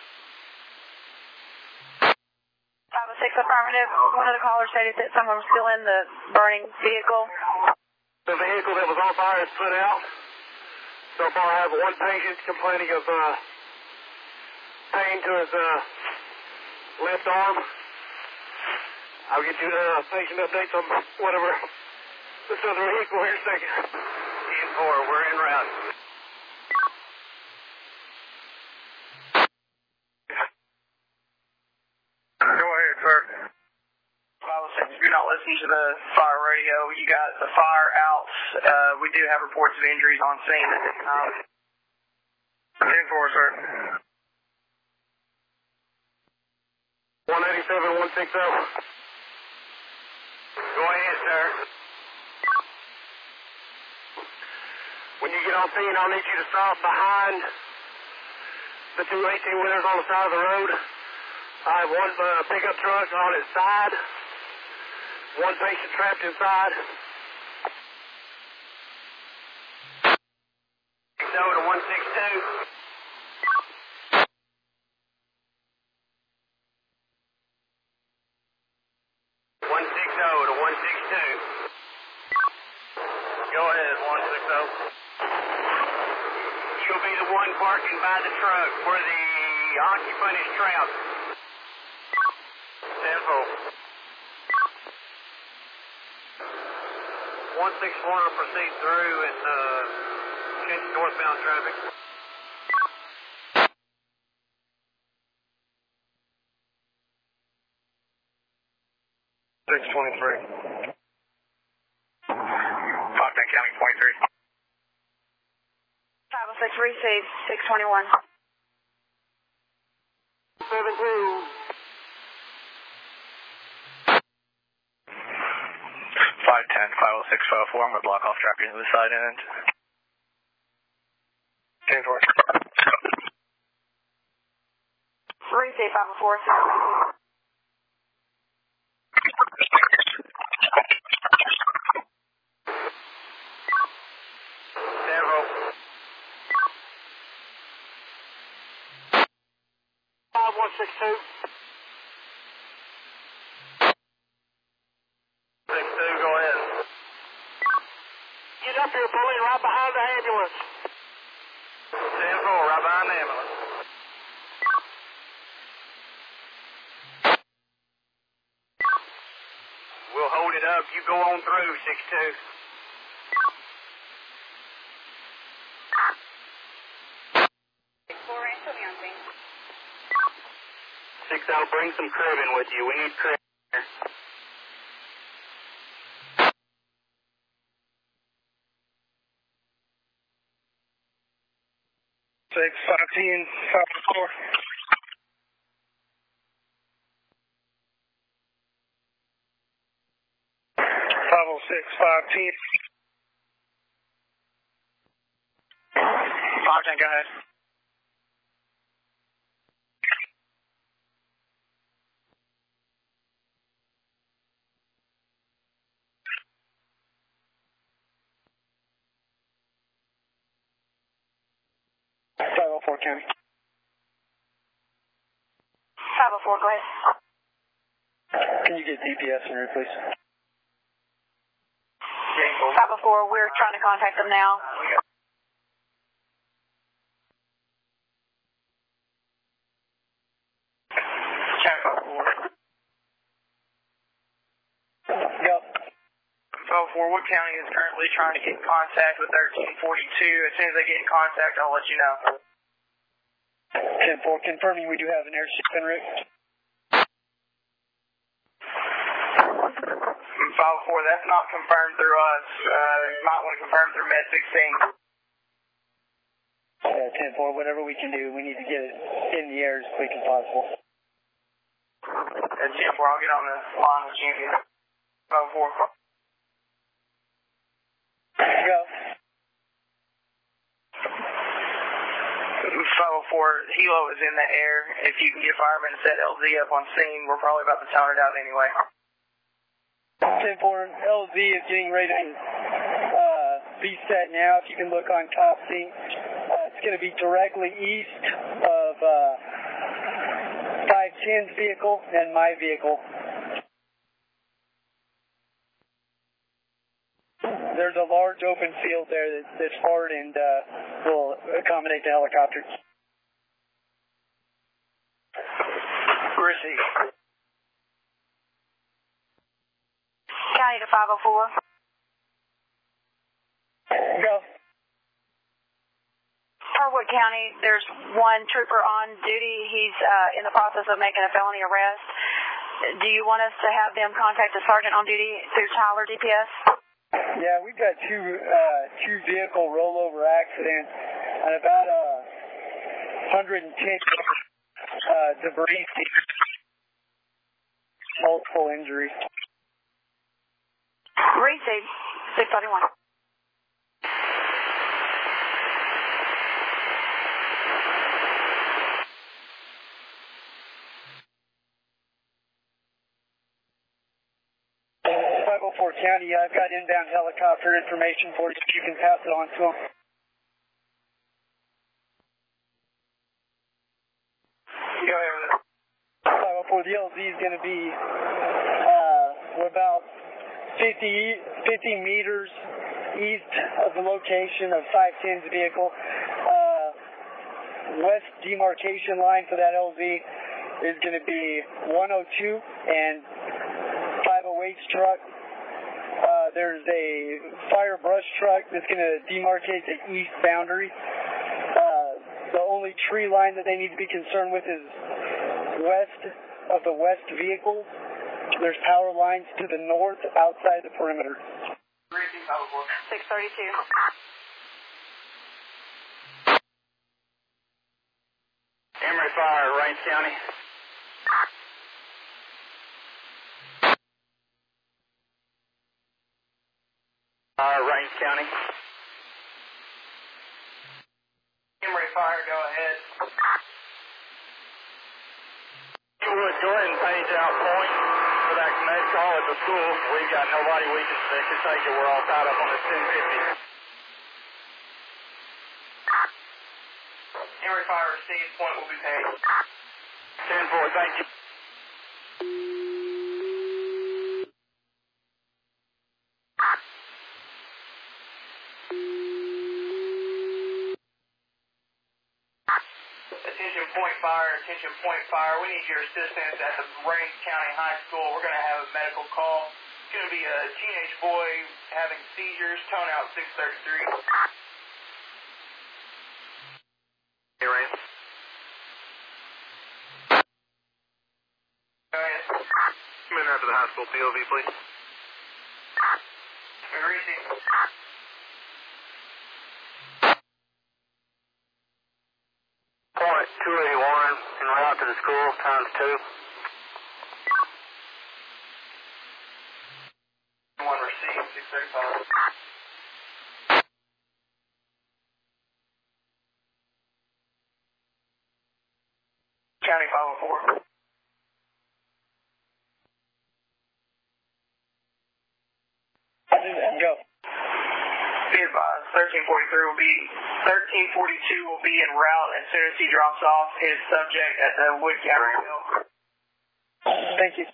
five oh six affirmative. One of the callers stated that someone was still in the burning vehicle. The vehicle that was on fire is put out. So far I have one patient complaining of uh, pain to his uh, left arm. I'll get you uh, patient updates on whatever this other vehicle here in a second. ten four, we're en route. Go ahead, sir. five oh six, if you're not listening to the fire radio, you got the fire out. Uh, we do have reports of injuries on scene at this time. ten four, sir. one eighty-seven, one sixty. Go ahead, sir. When you get on scene, I'll need you to stop behind the two eighteen-wheelers on the side of the road. I have one uh, pickup truck on its side, one patient trapped inside. six oh to one six two. one six oh to one six two. Go ahead, one six oh. You'll be the one parking by the truck where the occupant is trapped. ten four. one six one will proceed through and uh, change northbound traffic. six twenty-three. Fountain County twenty-three. five oh six, receive, six twenty-one. seventeen. five ten, five oh six, five oh four. I'm going to block off traffic to the side end. ten four. Receive, five oh four, six twenty-two. five one six two. six two, go ahead. Get up here, bully, right behind the ambulance. ten four, right behind the ambulance. We'll hold it up. You go on through, six two. four, still be on scene. six oh, bring some cribbing with you. We need cribbing here. six five ten, five four. five oh six, five ten. five ten, go ahead. five oh four, County. five oh four, go ahead. Can you get D P S in here, please? five oh four, we're trying to contact them now. Yep. five oh four, Wood County is currently trying to get in contact with thirteen forty-two. As soon as they get in contact, I'll let you know. ten four, confirming we do have an airship en route. five oh four, that's not confirmed through us. Uh, you might want to confirm through Med sixteen. Yeah, ten four, whatever we can do, we need to get it in the air as quick as possible. And ten four, I'll get on the line with you here. five oh four. Go. five oh four, helo is in the air. If you can get firemen to set L Z up on scene, we're probably about to tone it out anyway. ten four, L Z is getting ready to uh, be set now. If you can look on Topsy, uh, it's going to be directly east of uh, five ten's vehicle and my vehicle. There's a large open field there that's, that's hard and uh, will accommodate the helicopters. Receive. County to five oh four. Go. Harwood County, there's one trooper on duty. He's uh, in the process of making a felony arrest. Do you want us to have them contact the sergeant on duty through Tyler D P S? Yeah, we've got two uh, two vehicle rollover accidents and about a one hundred ten uh, debris, multiple injuries. Receive six thirty-one. five oh four County, I've got inbound helicopter information for you. You can pass it on to them. Go ahead with it. five oh four, the L Z is going to be uh, about fifty, fifty meters east of the location of five ten's vehicle. Uh, west demarcation line for that L Z is going to be one oh two and five oh eight's truck. Uh, there's a fire brush truck that's going to demarcate the east boundary. Uh, the only tree line that they need to be concerned with is west of the west vehicle. There's power lines to the north outside the perimeter. six thirty-two. Emory Fire, Rains County. Uh, Rains County. Emory Fire, go ahead. You would go ahead and page out point for that connect call at the school. We've got nobody we can, that can take it. We're all tied up on this ten fifty. Emory Fire received, point will be paid. ten four, thank you. Attention point fire, attention point fire. We need your assistance at the Rains County High School. We're going to have a medical call. It's going to be a teenage boy having seizures. Tone out six thirty-three. Hey, Rains. Go ahead. Come in after the high school P O V, please. Receive. Point two eighty-one, en route to the school, times two. One received, six thirty-five. County five oh four. Go. Be advised, thirteen forty-three will be, thirteen forty-two will be en route as soon as he drops off his subject at the Wood County Jail. Thank you.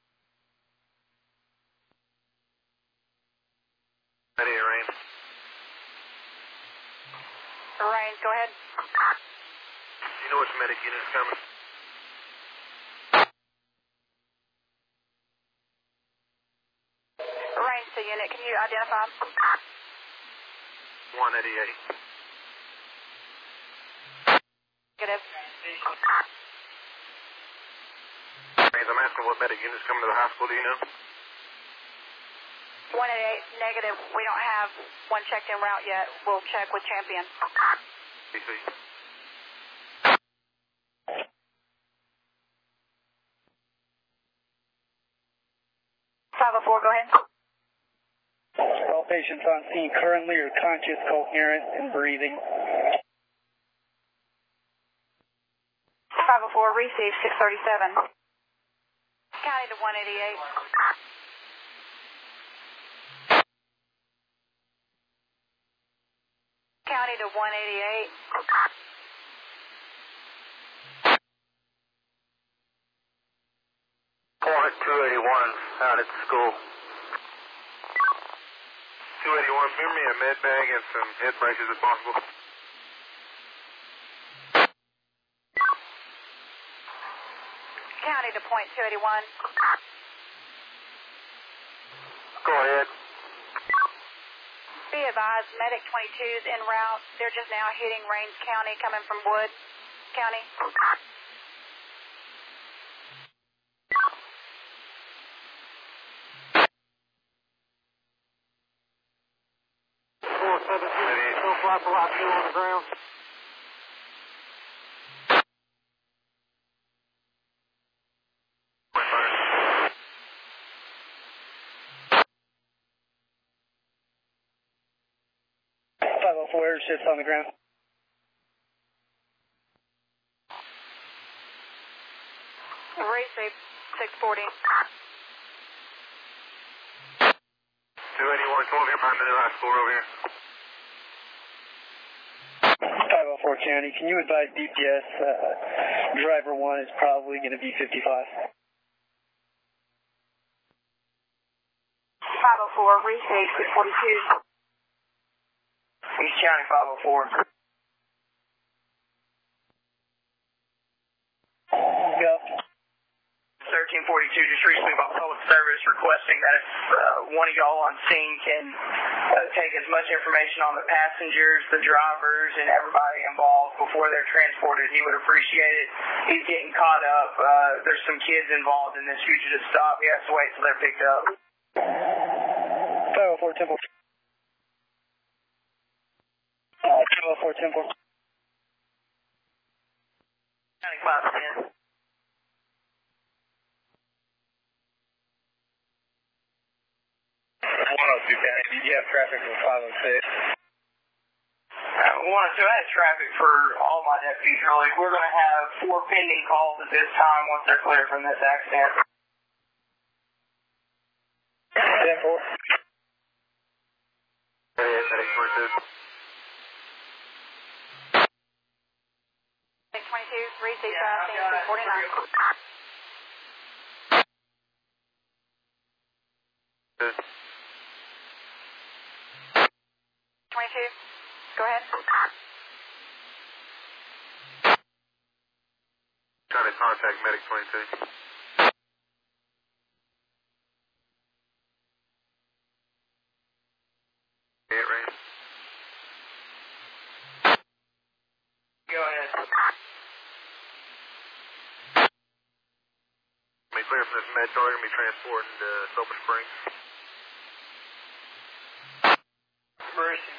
Ready, Rains. Rains, go ahead. You know which medic unit is coming? Rains to unit, can you identify? one eighty-eight. Negative. Rains, I'm asking what medic unit is coming to the high school, do you know? one eighty-eight, negative. We don't have one checked en route yet. We'll check with Champion. B C. five oh four, go ahead. All patients on scene currently are conscious, coherent, and breathing. five oh four, receive six thirty-seven. County to one eighty-eight. County to one eighty-eight. Point two eighty-one, out at the school. two eighty-one, bring me a med bag and some head braces if possible. County to point two eighty-one. Go ahead. Be advised, Medic twenty-two is en route. They're just now hitting Rains County coming from Wood County. four seventeen, still fly for lot two on the ground. multiple airships on the ground. Receive six forty. two eighty-one, come over here, find the new high school over here. five oh four County, can you advise D P S uh, driver one is probably going to be fifty-five? five oh four, receive six forty-two. East County five oh four. Go. thirteen forty-two just recently about public service requesting that if uh, one of y'all on scene can uh, take as much information on the passengers, the drivers, and everybody involved before they're transported, he would appreciate it. He's getting caught up. Uh, there's some kids involved in this fugitive stop. He has to wait till they're picked up. five oh four Temple. Uh, five oh four Temple. County five ten. one oh two County, did you have traffic for five oh six? Uh, one oh two, I had traffic for all my deputies early. We're going to have four pending calls at this time once they're clear from this accident. ten four. thirty-eight, twenty-two. six twenty-two, receive seventeen, six forty-nine. Good. twenty-two, go ahead. Trying to contact medic twenty-two. Eight range. Go ahead. Be clear from this med car, going to be transporting to Silver Springs. Mercy.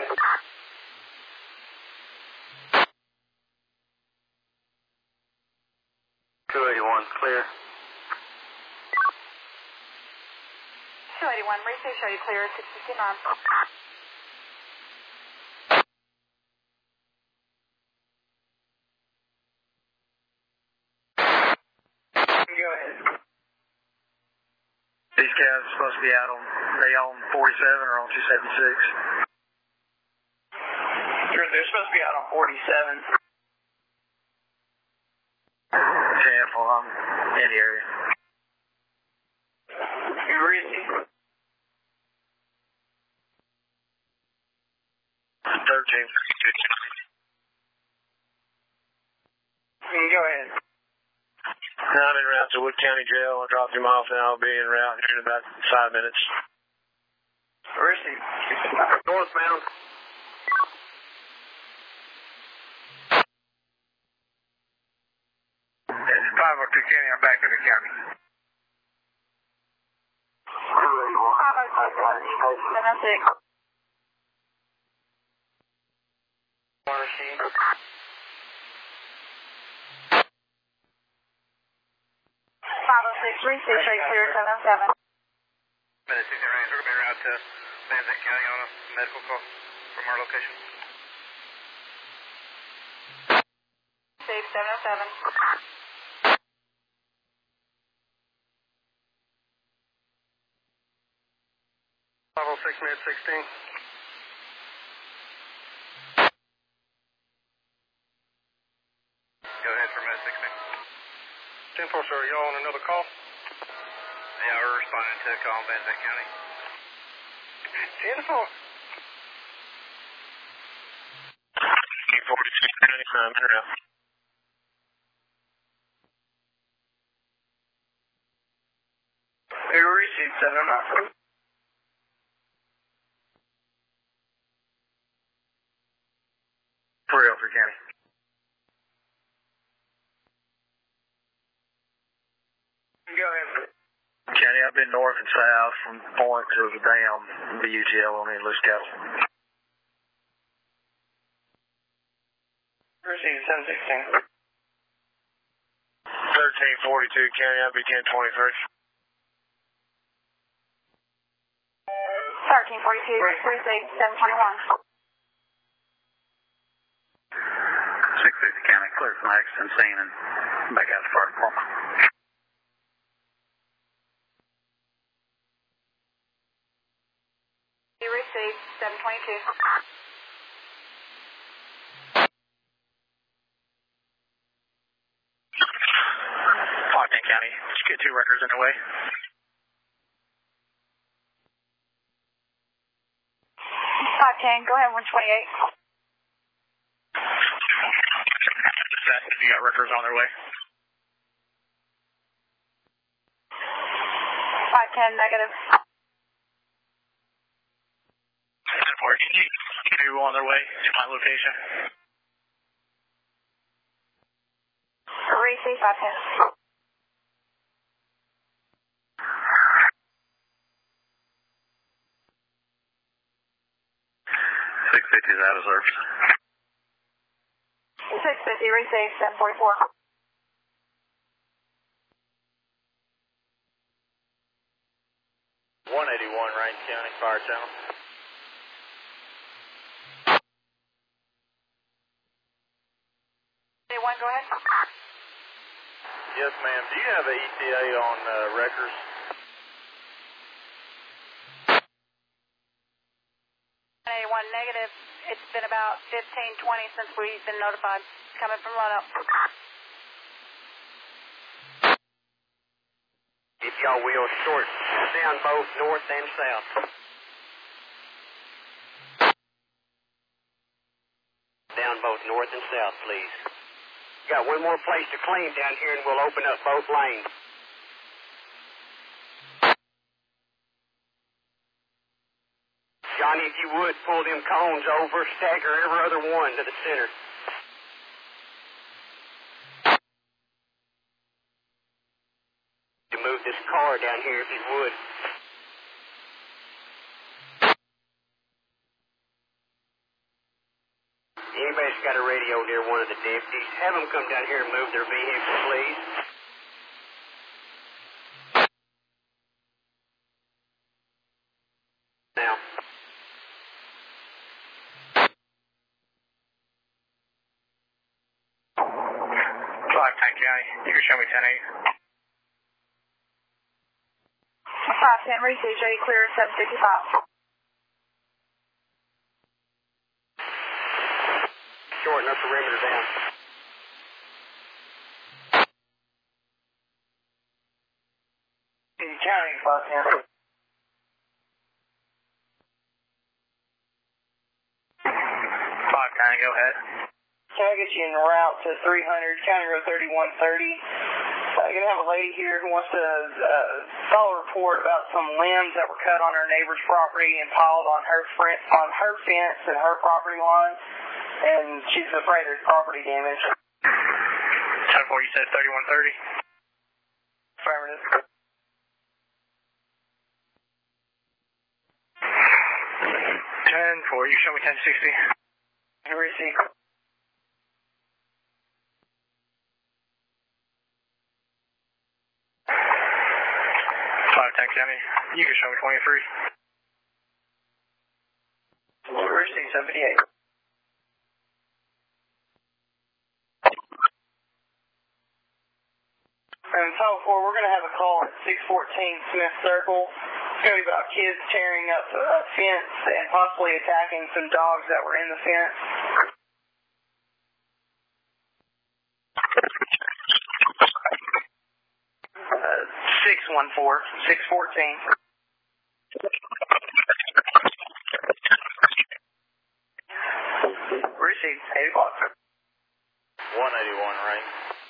two eighty-one, clear. two eighty-one, receive, show you clear, six fifty-nine. Go ahead. These guys are supposed to be out on, they on forty-seven or on two seventy-six? They're, they're supposed to be out on forty-seven. Careful, I'm in the area. Greasy. thirteen. Go ahead. I'm en route to Wood County Jail. I'll drop him off and I'll be en route here in about five minutes. Greasy. Northbound. five oh two County, I'm back in the county. seven oh six. five oh six, receive, show you clear, seven oh seven. Medic sixteen range, we're going to be around to Van Zandt County on a medical call from our location. Receive, seven oh seven. five oh six, med sixteen. Go ahead for Med sixteen. ten four, sir, you on another call? Yeah, we're responding to a call in Van Zandt County. ten four. forty-six ninety-nine, in route. You received seven oh nine. For Elford County. Go ahead. County, I've been north and south from Point to the dam, the U T L on the loose cattle. Received seven sixteen. thirteen forty-two County, I'll be ten twenty-three. thirteen forty-two, receive, seven twenty-one. fifty County, clear from accident scene and back out to the fire department. You received seven twenty-two. Ogden County, did you get two records in the way? five ten, go ahead, one twenty-eight. You got records on their way? five ten, negative. Can you two on their way to my location? Receive five ten. six fifty is out of service. six fifty, receive seven forty-four. one eighty-one, Rankin County, Fire Channel. one, go ahead. Yes, ma'am. Do you have an E T A on uh, records? one eighty-one, negative. It's been about fifteen, twenty since we've been notified. Coming from Roanoke. If y'all will, short down both north and south. Down both north and south, please. Got one more place to claim down here and we'll open up both lanes. Johnny, if you would, pull them cones over, stagger every other one to the center. To move this car down here, if you would. Anybody's got a radio near one of the deputies, have them come down here and move their vehicle, please. Now. five ten County, you can show me ten eight. five ten, receive, J, clear, seven fifty-five. Shorten our perimeter down. In County, five ten. five ten, go ahead. Can I get you en route to three hundred, County Road thirty-one thirty? I'm going to have a lady here who wants to uh, file a report about some limbs that were cut on her neighbor's property and piled on her, fr- on her fence and her property line, and she's afraid there's property damage. ten four, you said thirty-one thirty? Affirmative. ten four, you show me ten sixty. Receive. five ten County, you can show me twenty-three. Receive seventy-eight. And so four, we're going to have a call at six fourteen Smith Circle. It's going to be about kids tearing up a fence and possibly attacking some dogs that were in the fence. Uh, six one four, six fourteen. Received, eight o'clock. one eighty-one, right?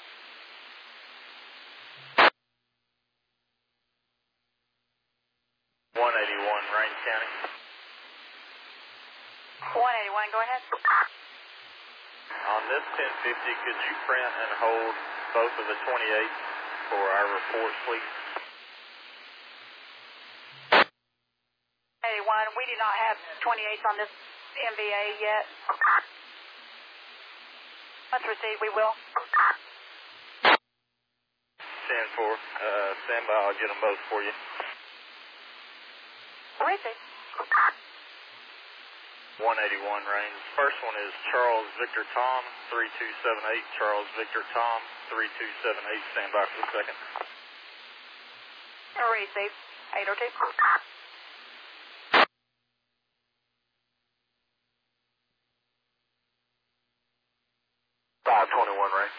one eighty-one, Rankin County. one eighty-one, go ahead. On this ten fifty, could you print and hold both of the twenty-eights for our report, please? eighty-one, we do not have twenty-eights on this M V A yet. Let's receive, we will. ten four, uh, stand by, I'll get them both for you. Receive. one eighty-one range. First one is Charles Victor Tom, three two seven eight. Charles Victor Tom, three two seven eight. Stand by for the second. Array safe, eight oh two. five twenty-one range.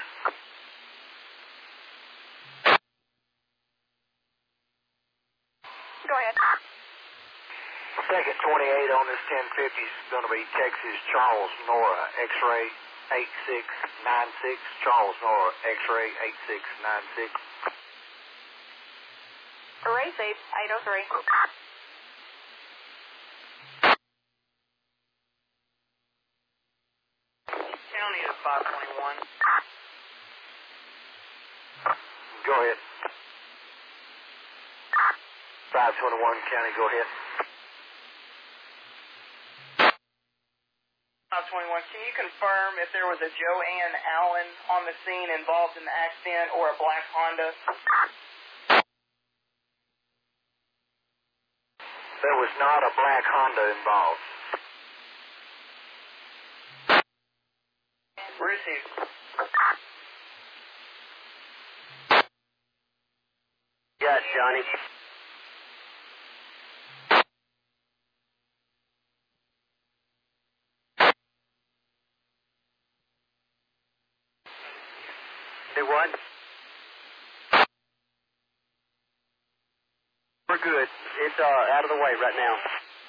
Go ahead. Second twenty-eight on this ten fifty is going to be Texas Charles Nora X-ray eight six nine six. Charles Nora X-ray eight six nine six. Array safe, eight oh three. County is five twenty-one. Go ahead. five twenty-one County, go ahead. five twenty-one, can you confirm if there was a Joanne Allen on the scene involved in the accident or a black Honda? There was not a black Honda involved. Received. Got it, Johnny. Do what? We're good. It's uh, out of the way right now.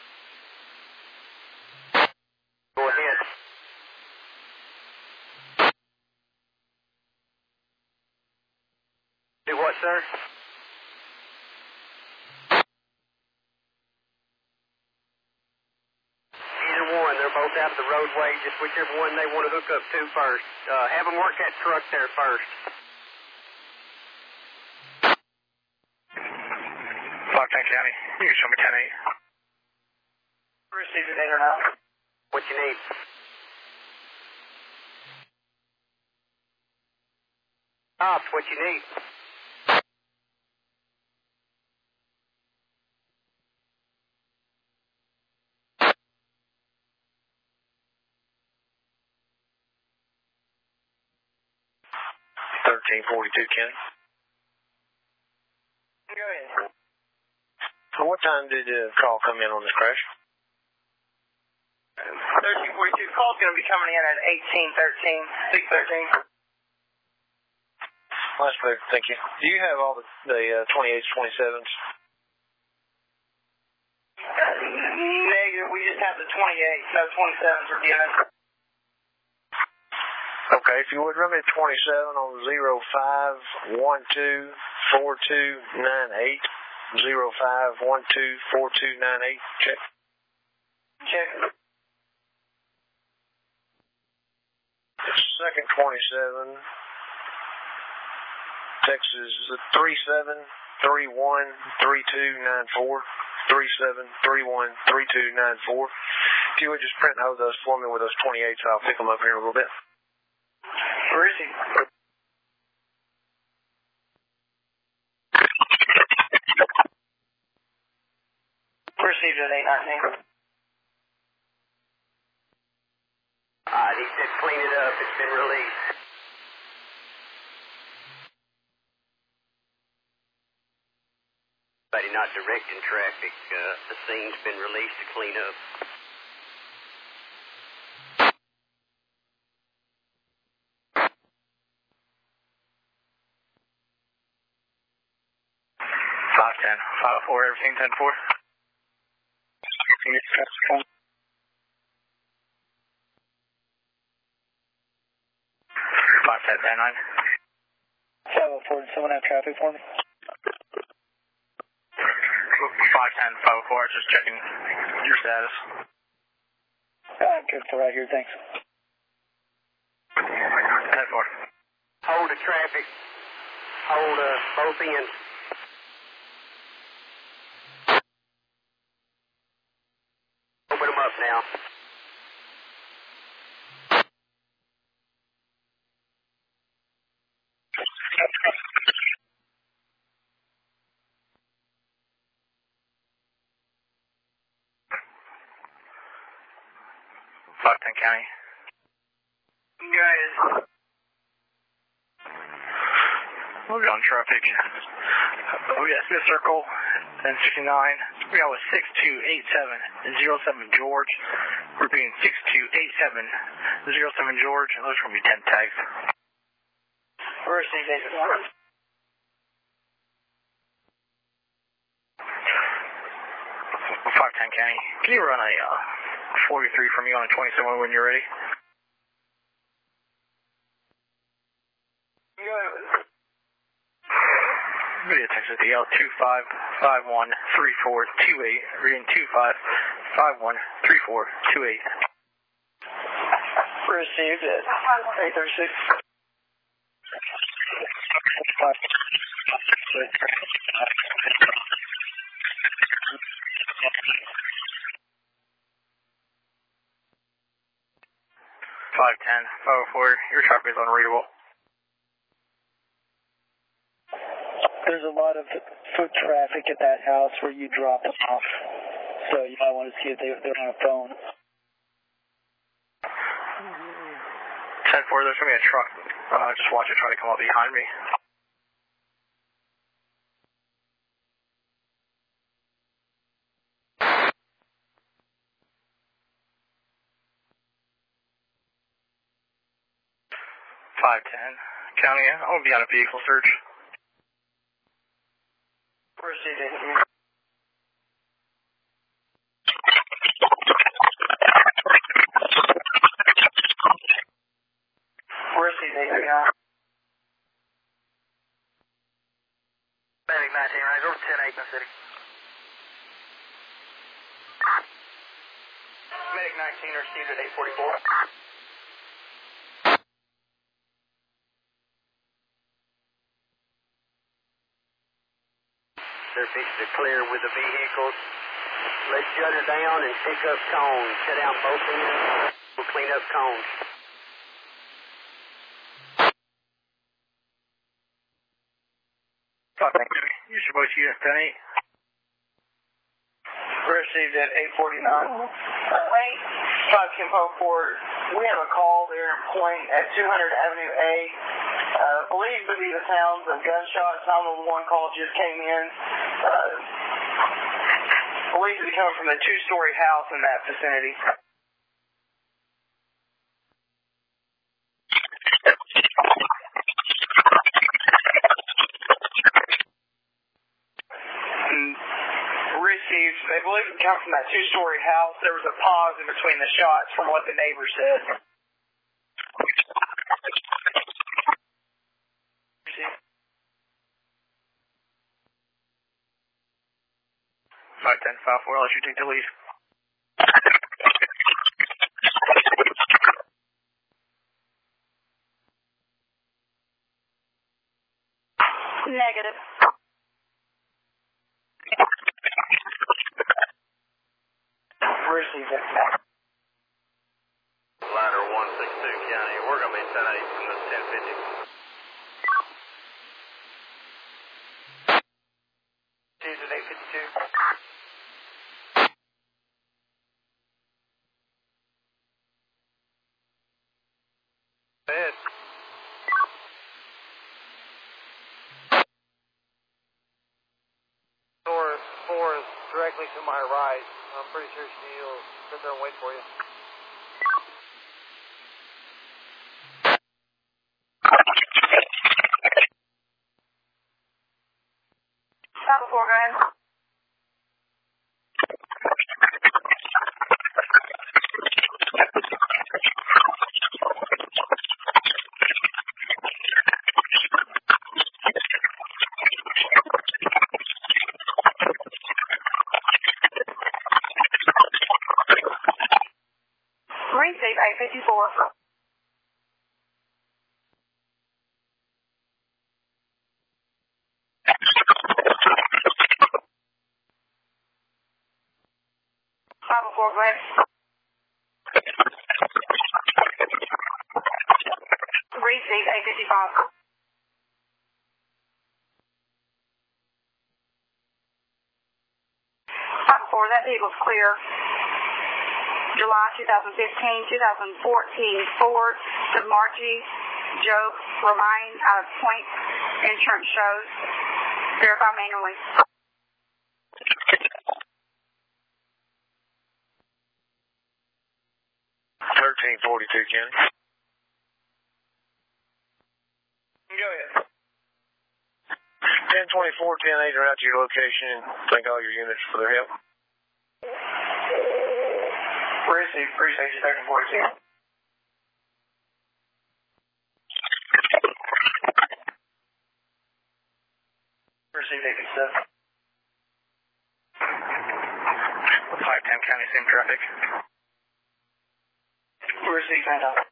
Go ahead. Do what, sir? Either one. They're both out of the roadway. Just whichever one they want to hook up to first. Uh, have them work that truck there first. Foxton County, you can show me ten eight. Received it, eight or not. What you need? Ops, what you need? thirteen forty-two, Kenny. Go ahead. So what time did the call come in on this crash? thirteen forty-two, call's going to be coming in at eighteen thirteen, six thirteen. That's clear, thank you. Do you have all the, the uh, twenty-eights, twenty-sevens? Uh, negative, we just have the twenty-eights, no twenty-sevens are given. Okay, if you would run me twenty-seven on zero five one two four two nine eight. zero five one two four two nine eight. Check. Check. Second twenty-seven. Texas three seven three one three two nine four. three seven three one three two nine four. If you would just print and hold those for me with those twenty-eights, I'll pick them up here in a little bit. Where is he? Received at eight nineteen. Uh, he said clean it up. It's been released. But not directing traffic. Uh, the scene's been released to clean up. five ten, five four, everything ten four. five ten, ten nine. seven four, does someone have traffic for me? five ten, five oh four, just checking your status. I'm good for right here, thanks. ten four. Hold the traffic. Hold uh, both ends. Open them up now. five ten County. Guys. We're on traffic. We got Smith Circle and sixty-nine. We got with six two eight seven zero seven George. Repeating six two eight seven zero seven George. And those are going to be ten tags. Where's the David? five ten County. Can you run a uh, forty-three for me on a twenty-seven when you're ready? Video text at the L two five five one three four two eight, reading two five five one three four two eight. Received at eight thirty-six. five ten, five oh four, your traffic is unreadable. There's a lot of foot traffic at that house where you drop them off, so you might want to see if they, they're on a phone. ten four, there's going to be a truck. Uh, just watch it try to come up behind me. five ten, County, I'm going to be on a vehicle search. Proceeding. Proceeding, yeah. Medic nineteen, right over ten Aikman City. Medic nineteen received at eight forty-four. They're fixing to clear with the vehicles. Let's shut her down and pick up cones. Shut down both ends. We'll clean up cones. Use your both units, ten eight. Received at eight forty-nine. Wait. five Kimpo Ford. We have a call there in Point at two hundred Avenue A. Uh, believed to be the sounds of gunshots. nine one one call just came in. Uh, believed to be coming from a two-story house in that vicinity. Received, they believe it come from that two-story house. There was a pause in between the shots from what the neighbor said. five ten, five four, I'll let you take the lead. Negative. Received it. Ladder one six two County, we're going to be ten eight from this ten fifty. Received at eight fifty-two. Bed. Door four is directly to my right. I'm pretty sure she'll sit there and wait for you. Stop before, guys. Receive eight fifty-four. five oh four, go ahead. Receive eight fifty-five. five oh four, that vehicle's clear. July twenty fifteen, twenty fourteen Ford to Margie Joe Romaine out of Point Insurance Shows. Verify manually. thirteen forty-two, County. Go ahead. ten twenty-four, ten eight are out to your location, and thank all your units for their help. Receive, appreciate you, thirteen forty-two. Receive eight fifty-seven. five ten County, same traffic. Receive nine dollars.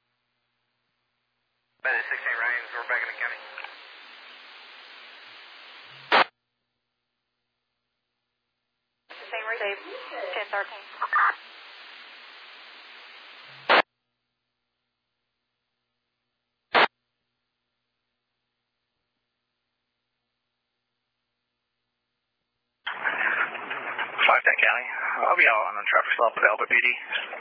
Bandit sixteen Rains, we're back in the county. Same receive. ten thirteen. five ten County. I'll be out on a traffic stop with Albert P D.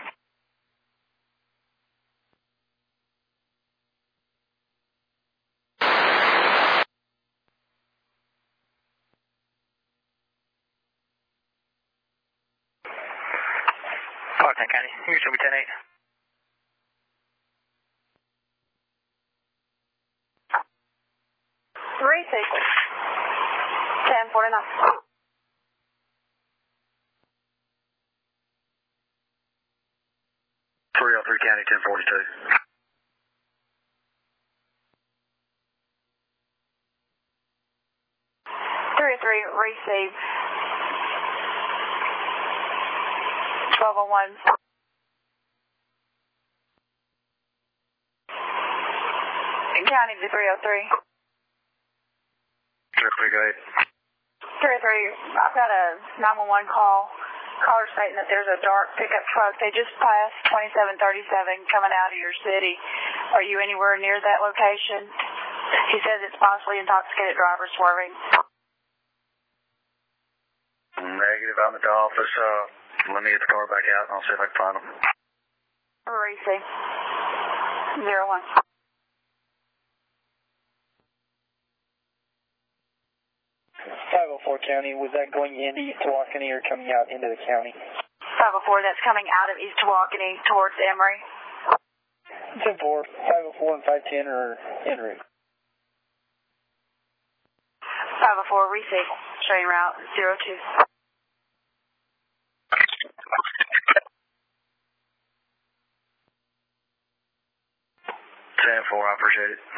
five ten County. You should be ten eight. Three six. ten forty-nine. three oh three County, ten forty-two. three oh three, receive. twelve oh one. County to three oh three. three oh three, go ahead. three oh three, I've got a nine one one call. Caller stating that there's a dark pickup truck. They just passed twenty-seven thirty-seven coming out of your city. Are you anywhere near that location? He says it's possibly intoxicated driver swerving. Negative, I'm at the office. Uh, let me get the car back out and I'll see if I can find them. Receive. Zero one. five oh four County, was that going into East Tawakoni or coming out into the county? five oh four, that's coming out of East Tawakoni towards Emory. ten four, five oh four and five ten are en route. five oh four, receive. Showing route zero two. ten four, I appreciate it.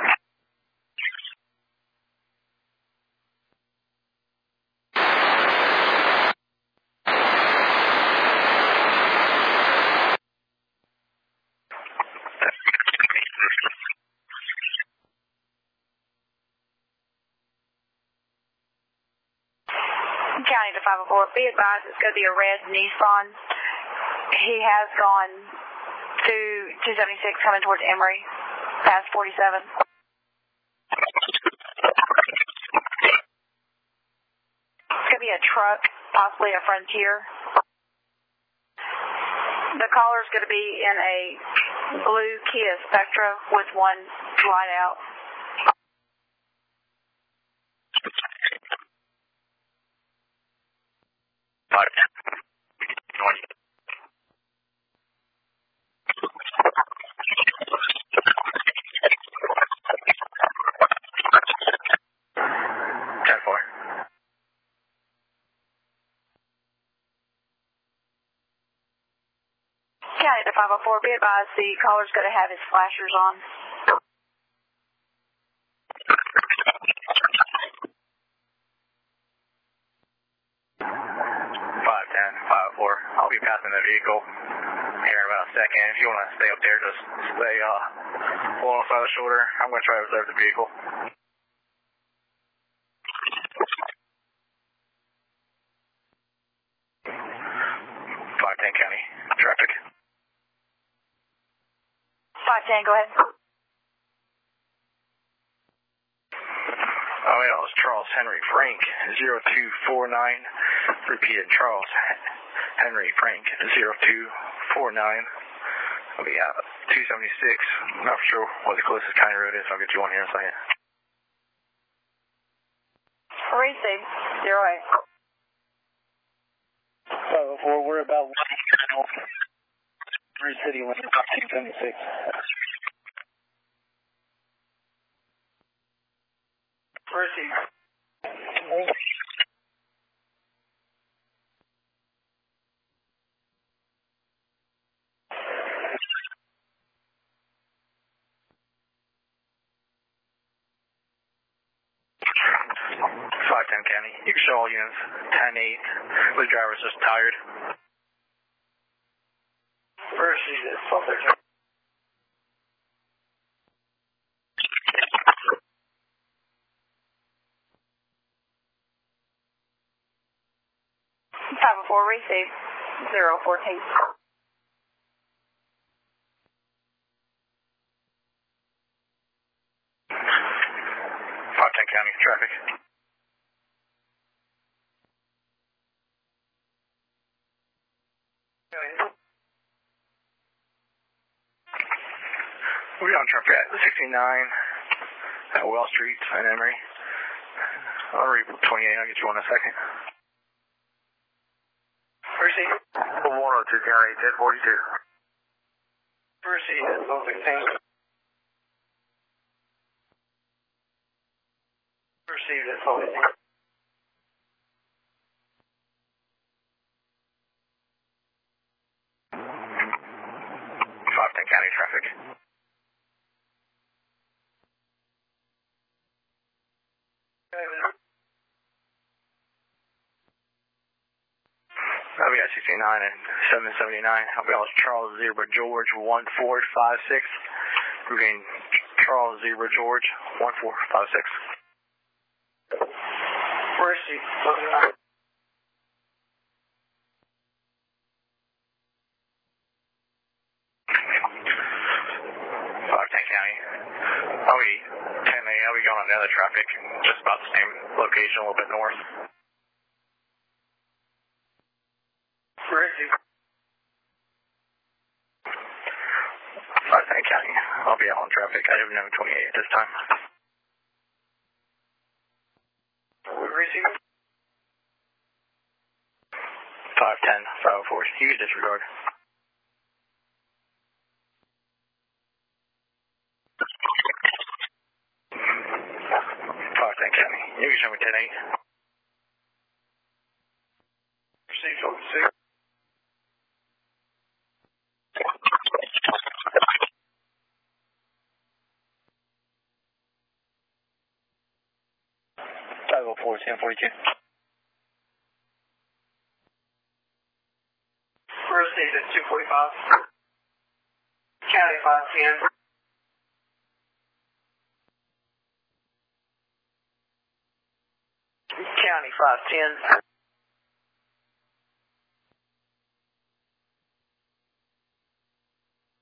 County to five oh four. Be advised, it's going to be a red Nissan. He has gone to two seventy-six coming towards Emory, past forty-seven. It's going to be a truck, possibly a Frontier. The caller's going to be in a blue Kia Spectra with one light out. ten four. County to five oh four. Be advised, the caller's going to have his flashers on. five ten, five oh four. I'll be passing the vehicle here in about a second. If you want to stay up there, just stay uh, alongside the shoulder. I'm going to try to reserve the vehicle. five ten County, traffic. five ten, go ahead. Oh, yeah, it was Charles Henry Frank, zero two four nine. Repeated, Charles Henry Frank zero two four nine. I'll be out two seventy-six. I'm not sure what the closest county road is. I'll get you one here in a second. Receive. Zero eight. five oh four, we're about one Three City Limit, two seventy-six. Receive. five ten County. You can show all units. ten eight. The driver's just tired. Receive it. twelve thirteen. five oh four, receive. zero fourteen. five ten County. Traffic. We're on traffic at sixty-nine at Well Street and Emory. I'll read twenty-eight. I'll get you one in a second. Receive. one oh two County, ten forty-two. Receive it. twelve sixteen. Received it. twelve fifteen. five ten County traffic. I'll be at sixty-nine and seven seventy-nine. I'll be on Charles Zebra George one four five six. We're getting Charles Zebra George one four five six. Receive. five ten County. I'll be ten A. I'll be going on the other traffic, just about the same location, a little bit north. Receive. five ten County. I'll be out on traffic. I have no twenty-eight at this time. Receive. five ten, five oh four. You can disregard. five ten County. You can show me ten eight. Receive. twelve six. five oh four, ten forty-two. Receive it. two forty-five. County five ten. County five ten.